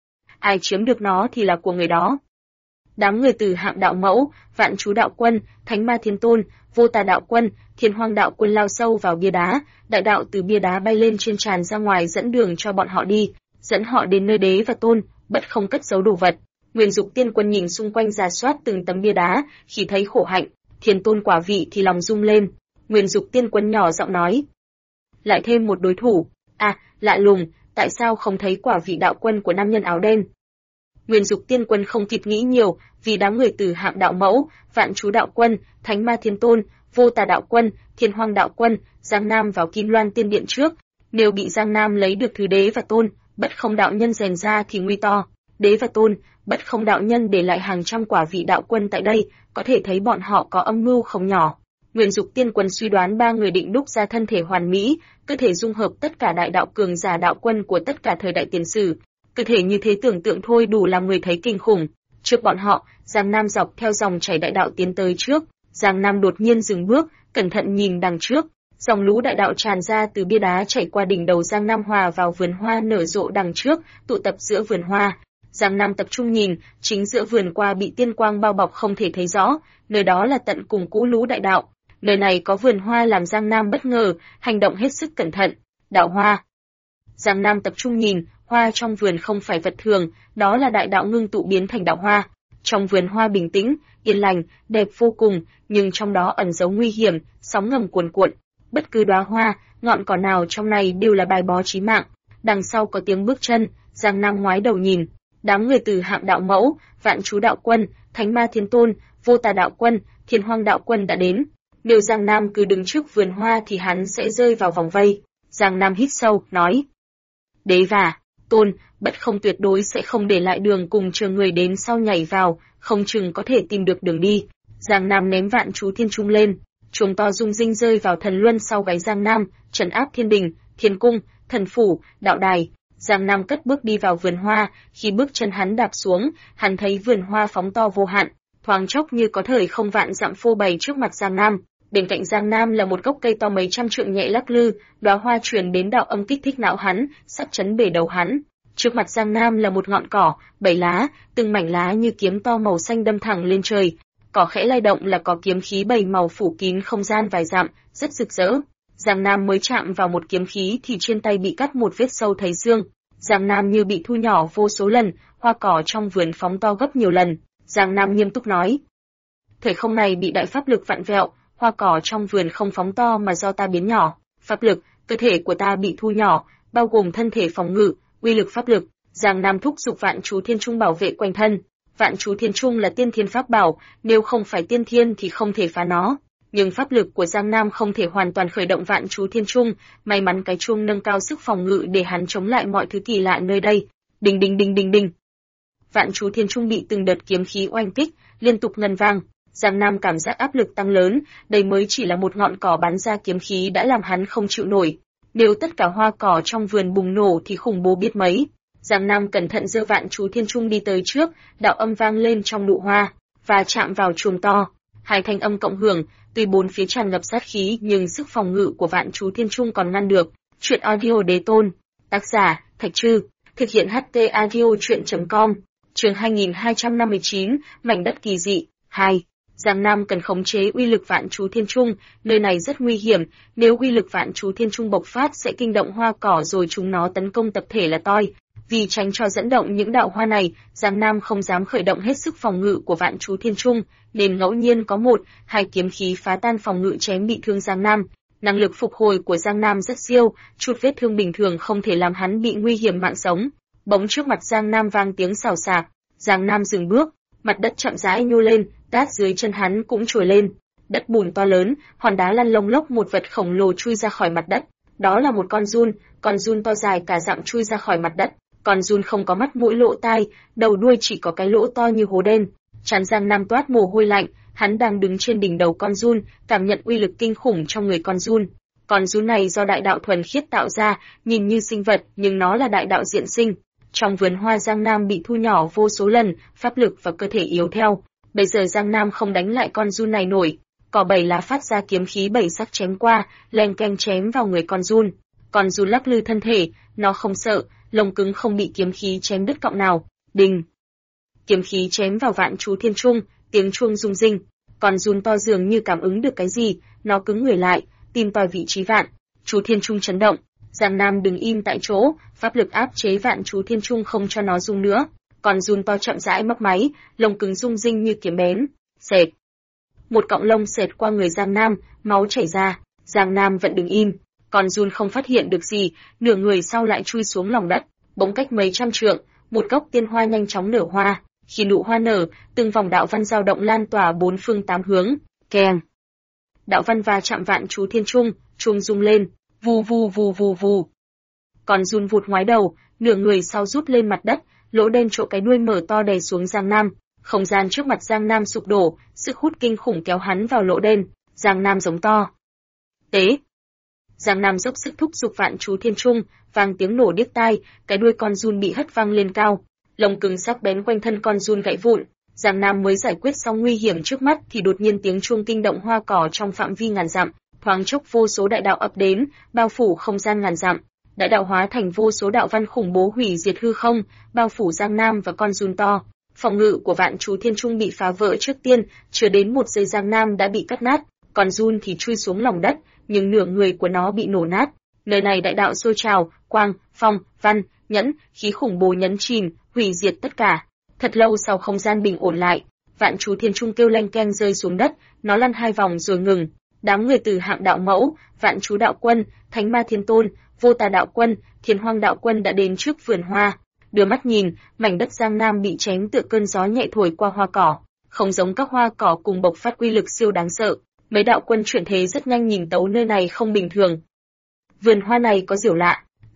Ai chiếm được nó thì là của người đó. Đám người Tử Hạm đạo mẫu, Vạn Chú đạo quân, Thánh Ma Thiên Tôn, Vô Tà đạo quân, Thiên Hoang đạo quân lao sâu vào bia đá, đại đạo từ bia đá bay lên trên tràn ra ngoài dẫn đường cho bọn họ đi, dẫn họ đến nơi Đế và Tôn, bất không cất giấu đồ vật. Nguyên Dục Tiên Quân nhìn xung quanh rà soát từng tấm bia đá, khi thấy khổ hạnh, Thiên Tôn quả vị thì lòng rung lên. Nguyên Dục Tiên Quân nhỏ giọng nói. Lại thêm một đối thủ, lạ lùng, tại sao không thấy quả vị đạo quân của nam nhân áo đen? Nguyên Dục Tiên Quân không kịp nghĩ nhiều, vì đám người Tử Hạm đạo mẫu, Vạn Chú đạo quân, Thánh Ma Thiên Tôn, Vô Tà đạo quân, Thiên Hoang đạo quân, Giang Nam vào Kim Loan Tiên Điện trước. Nếu bị Giang Nam lấy được thứ Đế và Tôn, bất không đạo nhân rèn ra thì nguy to. Đế và Tôn, bất không đạo nhân để lại hàng trăm quả vị đạo quân tại đây, có thể thấy bọn họ có âm mưu không nhỏ. Nguyên Dục Tiên Quân suy đoán ba người định đúc ra thân thể hoàn mỹ, cơ thể dung hợp tất cả đại đạo cường giả đạo quân của tất cả thời đại tiền sử. Cơ thể như thế tưởng tượng thôi đủ làm người thấy kinh khủng. Trước bọn họ, Giang Nam dọc theo dòng chảy đại đạo tiến tới trước. Giang Nam đột nhiên dừng bước, cẩn thận nhìn đằng trước. Dòng lũ đại đạo tràn ra từ bia đá chảy qua đỉnh đầu Giang Nam hòa vào vườn hoa nở rộ đằng trước, tụ tập giữa vườn hoa. Giang Nam tập trung nhìn, chính giữa vườn hoa bị tiên quang bao bọc không thể thấy rõ, nơi đó là tận cùng cũ lũ đại đạo. Nơi này có vườn hoa làm Giang Nam bất ngờ, hành động hết sức cẩn thận. Đạo hoa. Giang Nam tập trung nhìn, hoa trong vườn không phải vật thường, đó là đại đạo ngưng tụ biến thành đạo hoa. Trong vườn hoa bình tĩnh, yên lành, đẹp vô cùng, nhưng trong đó ẩn giấu nguy hiểm, sóng ngầm cuồn cuộn. Bất cứ đóa hoa, ngọn cỏ nào trong này đều là bài bó chí mạng. Đằng sau có tiếng bước chân, Giang Nam ngoái đầu nhìn. Đám người Tử Hạm đạo mẫu, Vạn Chú đạo quân, Thánh Ma Thiên Tôn, Vô Tà đạo quân, Thiên Hoang đạo quân đã đến. Nếu Giang Nam cứ đứng trước vườn hoa thì hắn sẽ rơi vào vòng vây. Giang Nam hít sâu, nói. Đế và Tôn, Bất Không tuyệt đối sẽ không để lại đường cùng chờ người đến sau nhảy vào, không chừng có thể tìm được đường đi. Giang Nam ném Vạn Chú Thiên Trung lên, chuông to rung rinh rơi vào thần luân sau gáy Giang Nam, trấn áp thiên đình, thiên cung, thần phủ, đạo đài. Giang Nam cất bước đi vào vườn hoa, khi bước chân hắn đạp xuống, hắn thấy vườn hoa phóng to vô hạn, thoáng chốc như có thời không vạn dặm phô bày trước mặt Giang Nam. Bên cạnh Giang Nam là một gốc cây to mấy trăm trượng nhẹ lắc lư, đóa hoa truyền đến đạo âm kích thích não hắn, sắp chấn bể đầu hắn. Trước mặt Giang Nam là một ngọn cỏ, 7 lá, từng mảnh lá như kiếm to màu xanh đâm thẳng lên trời. Cỏ khẽ lay động là có kiếm khí 7 màu phủ kín không gian vài dặm, rất rực rỡ. Giang Nam mới chạm vào một kiếm khí thì trên tay bị cắt một vết sâu thấy xương. Giang Nam như bị thu nhỏ vô số lần, hoa cỏ trong vườn phóng to gấp nhiều lần. Giang Nam nghiêm túc nói: thời không này bị đại pháp lực vặn vẹo, hoa cỏ trong vườn không phóng to mà do ta biến nhỏ. Pháp lực, cơ thể của ta bị thu nhỏ, bao gồm thân thể phòng ngự, uy lực pháp lực. Giang Nam thúc giục Vạn Chú Thiên Trung bảo vệ quanh thân. Vạn Chú Thiên Trung là tiên thiên pháp bảo, nếu không phải tiên thiên thì không thể phá nó. Nhưng pháp lực của Giang Nam không thể hoàn toàn khởi động Vạn Chú Thiên Trung, may mắn cái chuông nâng cao sức phòng ngự để hắn chống lại mọi thứ kỳ lạ nơi đây. Đinh đinh đinh đinh đinh. Vạn Chú Thiên Trung bị từng đợt kiếm khí oanh kích, liên tục ngân vang. Giang Nam cảm giác áp lực tăng lớn, đây mới chỉ là một ngọn cỏ bắn ra kiếm khí đã làm hắn không chịu nổi. Nếu tất cả hoa cỏ trong vườn bùng nổ thì khủng bố biết mấy. Giang Nam cẩn thận giơ Vạn Chú Thiên Trung đi tới trước, đạo âm vang lên trong nụ hoa, và chạm vào chuông to. Hai thanh âm cộng hưởng, tuy bốn phía tràn ngập sát khí nhưng sức phòng ngự của Vạn Chú Thiên Trung còn ngăn được. Truyện audio Đế Tôn, tác giả Thạch Trư, thực hiện HT audio truyện.com, chương 2259, mảnh đất kỳ dị, 2. Giang Nam cần khống chế uy lực Vạn Chú Thiên Trung, nơi này rất nguy hiểm, nếu uy lực Vạn Chú Thiên Trung bộc phát sẽ kinh động hoa cỏ rồi chúng nó tấn công tập thể là toi. Vì tránh cho dẫn động những đạo hoa này, Giang Nam không dám khởi động hết sức phòng ngự của Vạn Chú Thiên Trung, nên ngẫu nhiên có một, hai kiếm khí phá tan phòng ngự chém bị thương Giang Nam. Năng lực phục hồi của Giang Nam rất siêu, chút vết thương bình thường không thể làm hắn bị nguy hiểm mạng sống. Bỗng trước mặt Giang Nam vang tiếng xào xạc, Giang Nam dừng bước, mặt đất chậm rãi nhô lên, đát dưới chân hắn cũng trồi lên. Đất bùn to lớn, hòn đá lăn lông lốc một vật khổng lồ chui ra khỏi mặt đất. Đó là một con giun to dài cả dặm chui ra khỏi mặt đất. Con giun không có mắt mũi lỗ tai, đầu đuôi chỉ có cái lỗ to như hố đen. Trán Giang Nam toát mồ hôi lạnh, hắn đang đứng trên đỉnh đầu con giun, cảm nhận uy lực kinh khủng trong người con giun. Con giun này do đại đạo thuần khiết tạo ra, nhìn như sinh vật nhưng nó là đại đạo diện sinh. Trong vườn hoa Giang Nam bị thu nhỏ vô số lần, pháp lực và cơ thể yếu theo. Bây giờ Giang Nam không đánh lại con giun này nổi. Cỏ 7 lá phát ra kiếm khí 7 sắc chém qua, leng keng chém vào người con giun. Con giun lắc lư thân thể, nó không sợ, lông cứng không bị kiếm khí chém đứt cọng nào. Đinh! Kiếm khí chém vào Vạn Chú Thiên Trung, tiếng chuông rung rinh. Con giun to dường như cảm ứng được cái gì, nó cứng người lại, tìm tòi vị trí Vạn Chú Thiên Trung chấn động. Giang Nam đứng im tại chỗ, pháp lực áp chế Vạn Chú Thiên Trung không cho nó rung nữa. Con giun to chậm rãi mấp máy, lông cứng rung rinh như kiếm bén. Xẹt! Một cọng lông xẹt qua người Giang Nam, máu chảy ra. Giang Nam vẫn đứng im. Con giun không phát hiện được gì, nửa người sau lại chui xuống lòng đất. Bỗng cách mấy trăm trượng, một gốc tiên hoa nhanh chóng nở hoa. Khi nụ hoa nở, từng vòng đạo văn dao động lan tỏa bốn phương tám hướng. Keng! Đạo văn va chạm Vạn Chú Thiên Trung, chuông rung lên. Vù vù vù vù vù. Con giun vụt ngoái đầu, nửa người sau rút lên mặt đất, lỗ đen chỗ cái đuôi mở to đè xuống Giang Nam. Không gian trước mặt Giang Nam sụp đổ, sức hút kinh khủng kéo hắn vào lỗ đen. Giang Nam giống to. Tế! Giang Nam dốc sức thúc giục Vạn Chú Thiên Trung, vang tiếng nổ điếc tai, cái đuôi con giun bị hất văng lên cao, lông cứng sắc bén quanh thân con giun gãy vụn. Giang Nam mới giải quyết xong nguy hiểm trước mắt thì đột nhiên tiếng chuông kinh động hoa cỏ trong phạm vi ngàn dặm, thoáng chốc vô số đại đạo ập đến, bao phủ không gian ngàn dặm. Đại đạo hóa thành vô số đạo văn khủng bố hủy diệt hư không, bao phủ Giang Nam và con giun to. Phòng ngự của Vạn Chú Thiên Trung bị phá vỡ trước tiên, chưa đến một giây Giang Nam đã bị cắt nát, con giun thì chui xuống lòng đất, nhưng nửa người của nó bị nổ nát. Nơi này đại đạo sôi trào, quang, phong, văn, nhẫn, khí khủng bố nhấn chìm, hủy diệt tất cả. Thật lâu sau không gian bình ổn lại, Vạn Chú Thiên Trung kêu leng keng rơi xuống đất, nó lăn 2 vòng rồi ngừng. Đám người từ Hạng Đạo Mẫu, Vạn Chú Đạo Quân, Thánh Ma Thiên Tôn, Vô Tà Đạo Quân, Thiên Hoang Đạo Quân đã đến trước vườn hoa. Đưa mắt nhìn, mảnh đất Giang Nam bị chém tựa cơn gió nhẹ thổi qua hoa cỏ, không giống các hoa cỏ cùng bộc phát uy lực siêu đáng sợ. Mấy đạo quân chuyển thế rất nhanh nhìn tấu nơi này không bình thường. Vườn hoa này có điều lạ,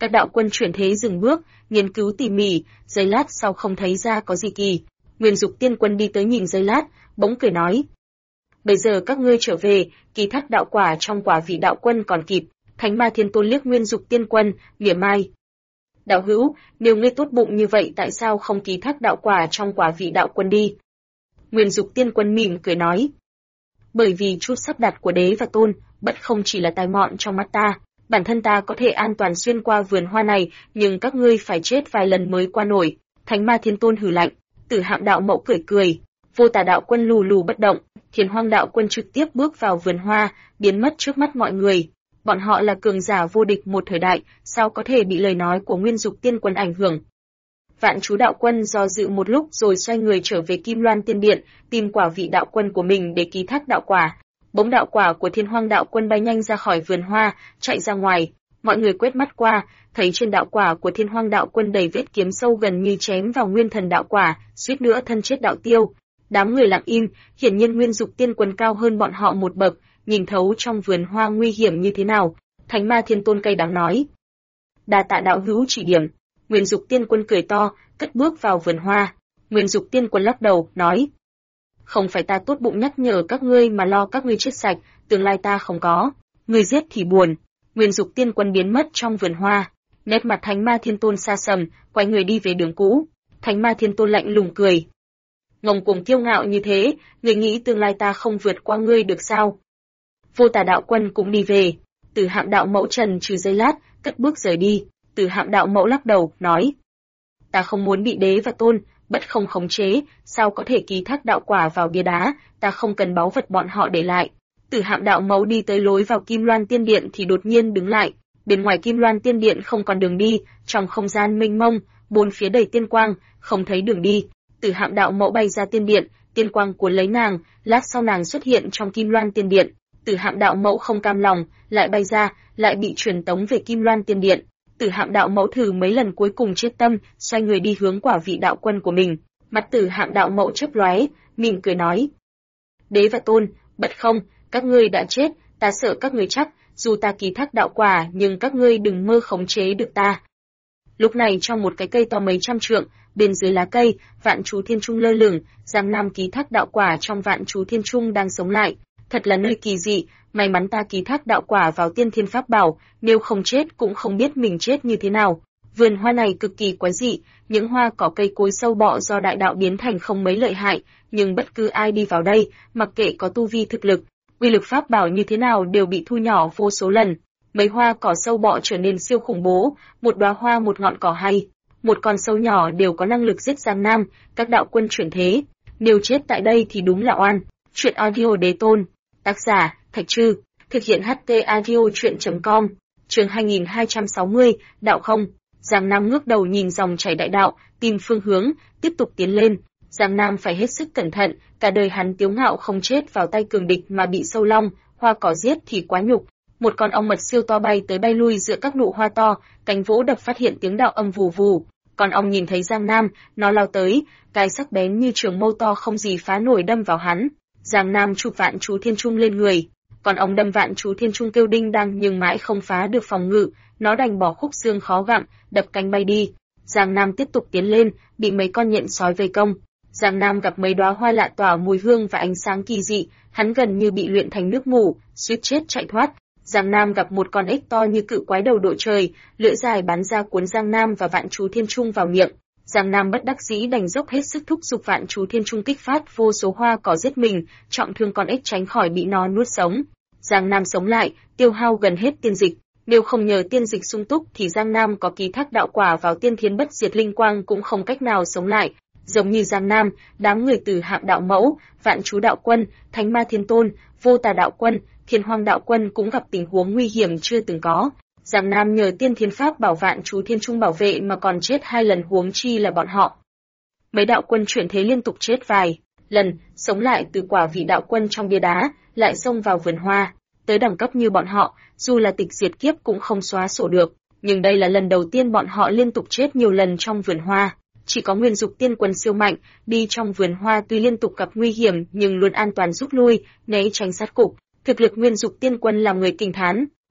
Các đạo quân chuyển thế dừng bước, nghiên cứu tỉ mỉ, giây lát sau không thấy ra có gì kỳ. Nguyên Dục Tiên Quân đi tới nhìn giây lát, bỗng cười nói: "Bây giờ các ngươi trở về, ký thác đạo quả trong quả vị đạo quân còn kịp." Thánh Ma Thiên Tôn liếc Nguyên Dục Tiên Quân, mỉa mai: "Đạo hữu, nếu ngươi tốt bụng như vậy tại sao không ký thác đạo quả trong quả vị đạo quân đi?" Nguyên Dục Tiên Quân mỉm cười nói: "Bởi vì chút sắp đặt của đế và tôn, bất không chỉ là tài mọn trong mắt ta, bản thân ta có thể an toàn xuyên qua vườn hoa này, nhưng các ngươi phải chết vài lần mới qua nổi." Thánh Ma Thiên Tôn hừ lạnh. Tử Hạm đạo mẫu cười cười. Vô Tà đạo quân lù lù bất động. Thiên Hoang đạo quân trực tiếp bước vào vườn hoa, biến mất trước mắt mọi người. Bọn họ là cường giả vô địch một thời đại, sao có thể bị lời nói của Nguyên Dục Tiên Quân ảnh hưởng? Vạn Chú đạo quân do dự một lúc rồi xoay người trở về Kim Loan Tiên Điện, tìm quả vị đạo quân của mình để ký thác đạo quả. Bỗng đạo quả của Thiên Hoang đạo quân bay nhanh ra khỏi vườn hoa, chạy ra ngoài. Mọi người quét mắt qua, thấy trên đạo quả của Thiên Hoang đạo quân đầy vết kiếm sâu gần như chém vào Nguyên Thần đạo quả, suýt nữa thân chết đạo tiêu. Đám người lặng im, hiển nhiên Nguyên Dục Tiên Quân cao hơn bọn họ một bậc, nhìn thấu trong vườn hoa nguy hiểm như thế nào. Thánh Ma Thiên Tôn cay đắng nói: "Đa tạ đạo hữu chỉ điểm." Nguyên Dục Tiên Quân cười to, cất bước vào vườn hoa. Nguyên Dục Tiên Quân lắc đầu, nói: "Không phải ta tốt bụng nhắc nhở các ngươi mà lo các ngươi chết sạch, tương lai ta không có. Ngươi giết thì buồn." Nguyên Dục Tiên Quân biến mất trong vườn hoa. Nét mặt Thánh Ma Thiên Tôn xa sầm, quay người đi về đường cũ. Thánh Ma Thiên Tôn lạnh lùng cười: "Ngông cuồng kiêu ngạo như thế, ngươi nghĩ tương lai ta không vượt qua ngươi được sao?" Vô Tà đạo quân cũng đi về. Tử Hạm đạo mẫu trần trừ giây lát, cất bước rời đi. Tử Hạm đạo mẫu lắc đầu, nói: "Ta không muốn bị đế và tôn, bất không khống chế, sao có thể ký thác đạo quả vào bia đá, ta không cần báu vật bọn họ để lại." Tử Hạm đạo mẫu đi tới lối vào Kim Loan Tiên Điện thì đột nhiên đứng lại. Bên ngoài Kim Loan Tiên Điện không còn đường đi, trong không gian mênh mông, bốn phía đầy tiên quang, không thấy đường đi. Tử Hạm đạo mẫu bay ra tiên điện, tiên quang cuốn lấy nàng, lát sau nàng xuất hiện trong Kim Loan Tiên Điện. Tử Hạm đạo mẫu không cam lòng, lại bay ra, lại bị truyền tống về Kim Loan Tiên Điện. Tử Hạm đạo mẫu thử mấy lần cuối cùng chết tâm, xoay người đi hướng quả vị đạo quân của mình. Mặt Tử Hạm đạo mẫu chớp lóe, mỉm cười nói: "Đế và tôn, bất không, các ngươi đã chết, ta sợ các ngươi chắc, dù ta ký thác đạo quả nhưng các ngươi đừng mơ khống chế được ta." Lúc này trong một cái cây to mấy trăm trượng, bên dưới lá cây, Vạn Chú Thiên Trung lơ lửng, Giang Nam ký thác đạo quả trong Vạn Chú Thiên Trung đang sống lại. Thật là nơi kỳ dị, may mắn ta ký thác đạo quả vào tiên thiên pháp bảo, nếu không chết cũng không biết mình chết như thế nào. Vườn hoa này cực kỳ quái dị, những hoa cỏ cây cối sâu bọ do đại đạo biến thành không mấy lợi hại, nhưng bất cứ ai đi vào đây, mặc kệ có tu vi thực lực, uy lực pháp bảo như thế nào đều bị thu nhỏ vô số lần. Mấy hoa cỏ sâu bọ trở nên siêu khủng bố, một đóa hoa một ngọn cỏ hay, một con sâu nhỏ đều có năng lực giết Giang Nam, các đạo quân chuyển thế. Nếu chết tại đây thì đúng là oan. Chuyện audio đế tôn. Tác giả, Thạch Trư. Thực hiện HT audio chuyện.com. Chương 2260, đạo không. Giang Nam ngước đầu nhìn dòng chảy đại đạo, tìm phương hướng, tiếp tục tiến lên. Giang Nam phải hết sức cẩn thận, cả đời hắn kiêu ngạo không chết vào tay cường địch mà bị sâu long, hoa cỏ giết thì quá nhục. Một con ong mật siêu to bay tới bay lui giữa các nụ hoa to, cánh vỗ đập phát hiện tiếng đạo âm vù vù. Con ong nhìn thấy Giang Nam, nó lao tới, cái sắc bén như trường mâu to không gì phá nổi đâm vào hắn. Giang Nam chụp Vạn Chú Thiên Trung lên người, còn ong đâm Vạn Chú Thiên Trung kêu đinh đăng nhưng mãi không phá được phòng ngự, nó đành bỏ khúc xương khó gặm, đập cánh bay đi. Giang Nam tiếp tục tiến lên, bị mấy con nhện sói vây công. Giang Nam gặp mấy đóa hoa lạ tỏa mùi hương và ánh sáng kỳ dị, hắn gần như bị luyện thành nước mù, suýt chết chạy thoát. Giang Nam gặp một con ếch to như cự quái đầu đội trời, lưỡi dài bắn ra cuốn Giang Nam và Vạn Chú Thiên Trung vào miệng. Giang Nam bất đắc dĩ đành dốc hết sức thúc giục Vạn Chú Thiên Trung kích phát vô số hoa cỏ giết mình, trọng thương con ếch tránh khỏi bị nó nuốt sống. Giang Nam sống lại, tiêu hao gần hết tiên dịch. Nếu không nhờ tiên dịch sung túc thì Giang Nam có ký thác đạo quả vào tiên thiên bất diệt linh quang cũng không cách nào sống lại. Giống như Giang Nam, đám người Tử Hạm đạo mẫu, Vạn Chú đạo quân, Thánh Ma Thiên Tôn, Vô Tà đạo quân, Thiên Hoang đạo quân cũng gặp tình huống nguy hiểm chưa từng có. Giang Nam nhờ tiên thiên pháp bảo Vạn Chú Thiên Trung bảo vệ mà còn chết 2 lần, huống chi là bọn họ. Mấy đạo quân chuyển thế liên tục chết vài lần, sống lại từ quả vị đạo quân trong bia đá, lại xông vào vườn hoa. Tới đẳng cấp như bọn họ, dù là tịch diệt kiếp cũng không xóa sổ được, nhưng đây là lần đầu tiên bọn họ liên tục chết nhiều lần trong vườn hoa. Chỉ có Nguyên Dục Tiên Quân siêu mạnh, đi trong vườn hoa tuy liên tục gặp nguy hiểm nhưng luôn an toàn rút lui, né tránh sát cục. Thực lực Nguyên Dục Tiên Quân làm người kinh thán.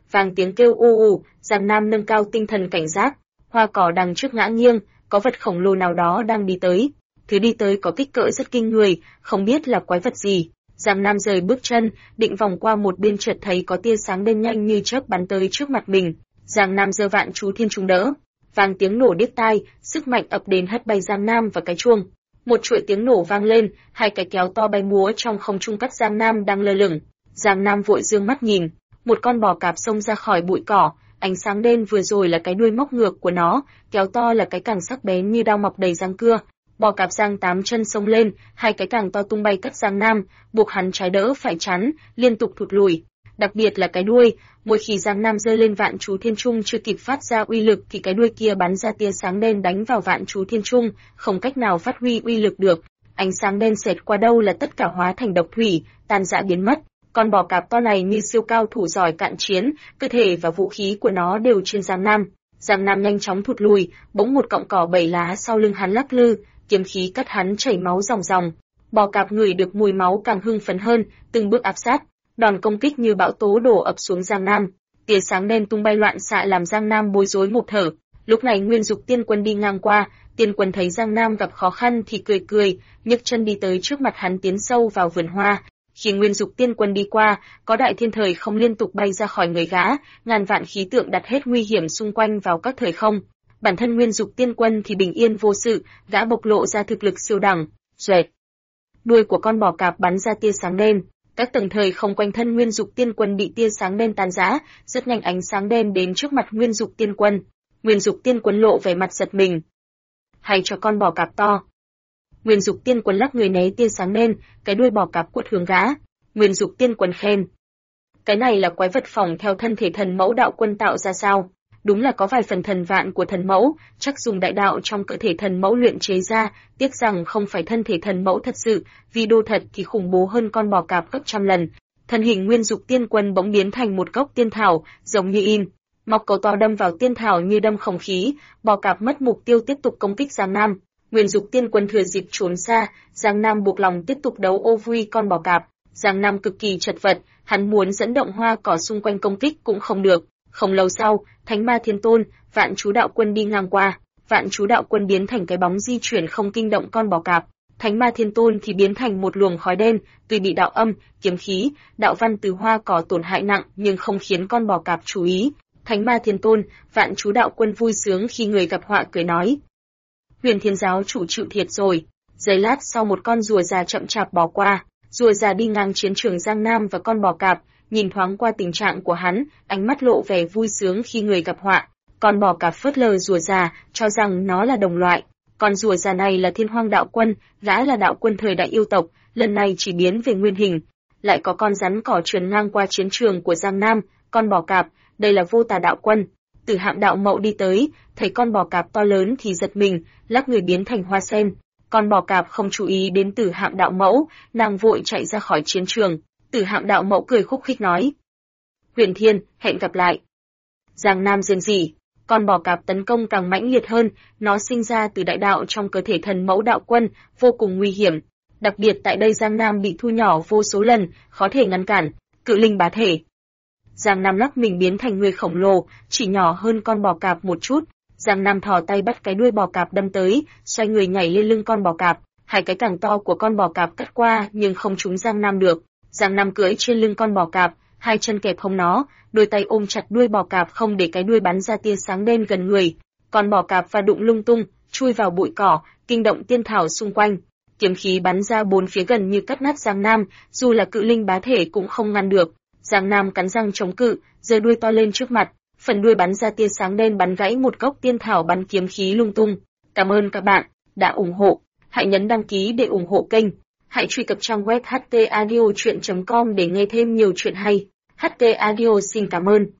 vang tiếng kêu u u, Giang Nam nâng cao tinh thần cảnh giác, hoa cỏ đằng trước ngã nghiêng, có vật khổng lồ nào đó đang đi tới. Thứ đi tới có kích cỡ rất kinh người, không biết là quái vật gì. Giang Nam rời bước chân, định vòng qua một bên chợt thấy có tia sáng đen nhanh như chớp bắn tới trước mặt mình. Giang Nam giơ Vạn Chú Thiên Trung đỡ, vang tiếng nổ điếc tai, sức mạnh ập đến hất bay Giang Nam và cái chuông. Một chuỗi tiếng nổ vang lên, hai cái kéo to bay múa trong không trung cắt Giang Nam đang lơ lửng. Giang Nam vội dương mắt nhìn, một con bò cạp xông ra khỏi bụi cỏ, ánh sáng đen vừa rồi là cái đuôi móc ngược của nó, kéo to là cái càng sắc bén như dao mọc đầy răng cưa. Bò cạp giang 8 chân xông lên, hai cái càng to tung bay cắt Giang Nam, buộc hắn trái đỡ phải chắn, liên tục thụt lùi. Đặc biệt là cái đuôi, mỗi khi Giang Nam giơ lên Vạn Chú Thiên Trung chưa kịp phát ra uy lực thì cái đuôi kia bắn ra tia sáng đen đánh vào Vạn Chú Thiên Trung, không cách nào phát huy uy lực được. Ánh sáng đen xẹt qua đâu là tất cả hóa thành độc thủy, tan rã biến mất. Con bò cạp to này như siêu cao thủ giỏi cận chiến, cơ thể và vũ khí của nó đều trên Giang Nam. Giang Nam nhanh chóng thụt lùi, bỗng một cọng cỏ 7 lá sau lưng hắn lắc lư, kiếm khí cắt hắn chảy máu ròng ròng. Bò cạp ngửi được mùi máu càng hưng phấn hơn, từng bước áp sát, đòn công kích như bão tố đổ ập xuống Giang Nam. Tia sáng đen tung bay loạn xạ làm Giang Nam bối rối ngộp thở. Lúc này Nguyên Dục Tiên Quân đi ngang qua, Tiên Quân thấy Giang Nam gặp khó khăn thì cười cười, nhấc chân đi tới trước mặt hắn tiến sâu vào vườn hoa. Khi Nguyên Dục Tiên Quân đi qua, có đại thiên thời không liên tục bay ra khỏi người gã, ngàn vạn khí tượng đặt hết nguy hiểm xung quanh vào các thời không. Bản thân Nguyên Dục Tiên Quân thì bình yên vô sự, gã bộc lộ ra thực lực siêu đẳng. Xoẹt. Đuôi của con bò cạp bắn ra tia sáng đen, các tầng thời không quanh thân Nguyên Dục Tiên Quân bị tia sáng đen tan rã, rất nhanh ánh sáng đen đến trước mặt Nguyên Dục Tiên Quân. Nguyên Dục Tiên Quân lộ vẻ mặt giật mình. Hay cho con bò cạp to. Nguyên Dục Tiên Quân lắc người né tia sáng đen, cái đuôi bò cạp quật hướng gã. Nguyên Dục Tiên Quân khen: cái này là quái vật phỏng theo thân thể thần mẫu đạo quân tạo ra sao? Đúng là có vài phần thần vạn của thần mẫu, chắc dùng đại đạo trong cơ thể thần mẫu luyện chế ra, tiếc rằng không phải thân thể thần mẫu thật sự, vì đồ thật thì khủng bố hơn con bò cạp gấp trăm lần. Thân hình Nguyên Dục Tiên Quân bỗng biến thành một gốc tiên thảo, giống như in, mọc cầu to đâm vào tiên thảo như đâm không khí, bò cạp mất mục tiêu tiếp tục công kích Giang Nam. Nguyên Dục Tiên Quân thừa dịp trốn xa, Giang Nam buộc lòng tiếp tục đấu ô vui con bò cạp. Giang Nam cực kỳ chật vật, hắn muốn dẫn động hoa cỏ xung quanh công kích cũng không được. Không lâu sau, Thánh Ma Thiên Tôn, Vạn Chú Đạo Quân đi ngang qua, Vạn Chú Đạo Quân biến thành cái bóng di chuyển không kinh động con bò cạp. Thánh Ma Thiên Tôn thì biến thành một luồng khói đen, tuy bị đạo âm, kiếm khí, đạo văn từ hoa cỏ tổn hại nặng nhưng không khiến con bò cạp chú ý. Thánh Ma Thiên Tôn, Vạn Chú Đạo Quân vui sướng khi người gặp họa cười nói: Huyền Thiên giáo chủ chịu thiệt rồi. Giây lát sau một con rùa già chậm chạp bò qua, rùa già đi ngang chiến trường Giang Nam và con bò cạp, nhìn thoáng qua tình trạng của hắn, ánh mắt lộ vẻ vui sướng khi người gặp họa. Con bò cạp phớt lờ rùa già, cho rằng nó là đồng loại. Con rùa già này là Thiên Hoang Đạo Quân, gã là đạo quân thời đại yêu tộc, lần này chỉ biến về nguyên hình. Lại có con rắn cỏ truyền ngang qua chiến trường của Giang Nam, con bò cạp, đây là Vô Tà Đạo Quân. Tử Hạm Đạo Mậu đi tới, thấy con bò cạp to lớn thì giật mình, lắc người biến thành hoa sen. Con bò cạp không chú ý đến Tử Hạm Đạo Mẫu, nàng vội chạy ra khỏi chiến trường. Tử Hạm Đạo Mẫu cười khúc khích nói: Huyền Thiên, hẹn gặp lại. Giang Nam rên rỉ, con bò cạp tấn công càng mãnh liệt hơn, nó sinh ra từ đại đạo trong cơ thể thần mẫu đạo quân, vô cùng nguy hiểm. Đặc biệt tại đây Giang Nam bị thu nhỏ vô số lần, khó thể ngăn cản, cự linh bá thể. Giang Nam lắc mình biến thành người khổng lồ, chỉ nhỏ hơn con bò cạp một chút. Giang Nam thò tay bắt cái đuôi bò cạp đâm tới, xoay người nhảy lên lưng con bò cạp, hai cái càng to của con bò cạp cắt qua nhưng không trúng Giang Nam được. Giang Nam cưỡi trên lưng con bò cạp, hai chân kẹp hông nó, đôi tay ôm chặt đuôi bò cạp không để cái đuôi bắn ra tia sáng đen gần người. Con bò cạp va đụng lung tung, chui vào bụi cỏ, kinh động tiên thảo xung quanh. Kiếm khí bắn ra bốn phía gần như cắt nát Giang Nam, dù là cự linh bá thể cũng không ngăn được. Giang Nam cắn răng chống cự, giơ đuôi to lên trước mặt, phần đuôi bắn ra tia sáng đen bắn gãy một gốc tiên thảo bắn kiếm khí lung tung. Cảm ơn các bạn đã ủng hộ, hãy nhấn đăng ký để ủng hộ kênh. Hãy truy cập trang web htaudio.com để nghe thêm nhiều chuyện hay. HT Audio xin cảm ơn.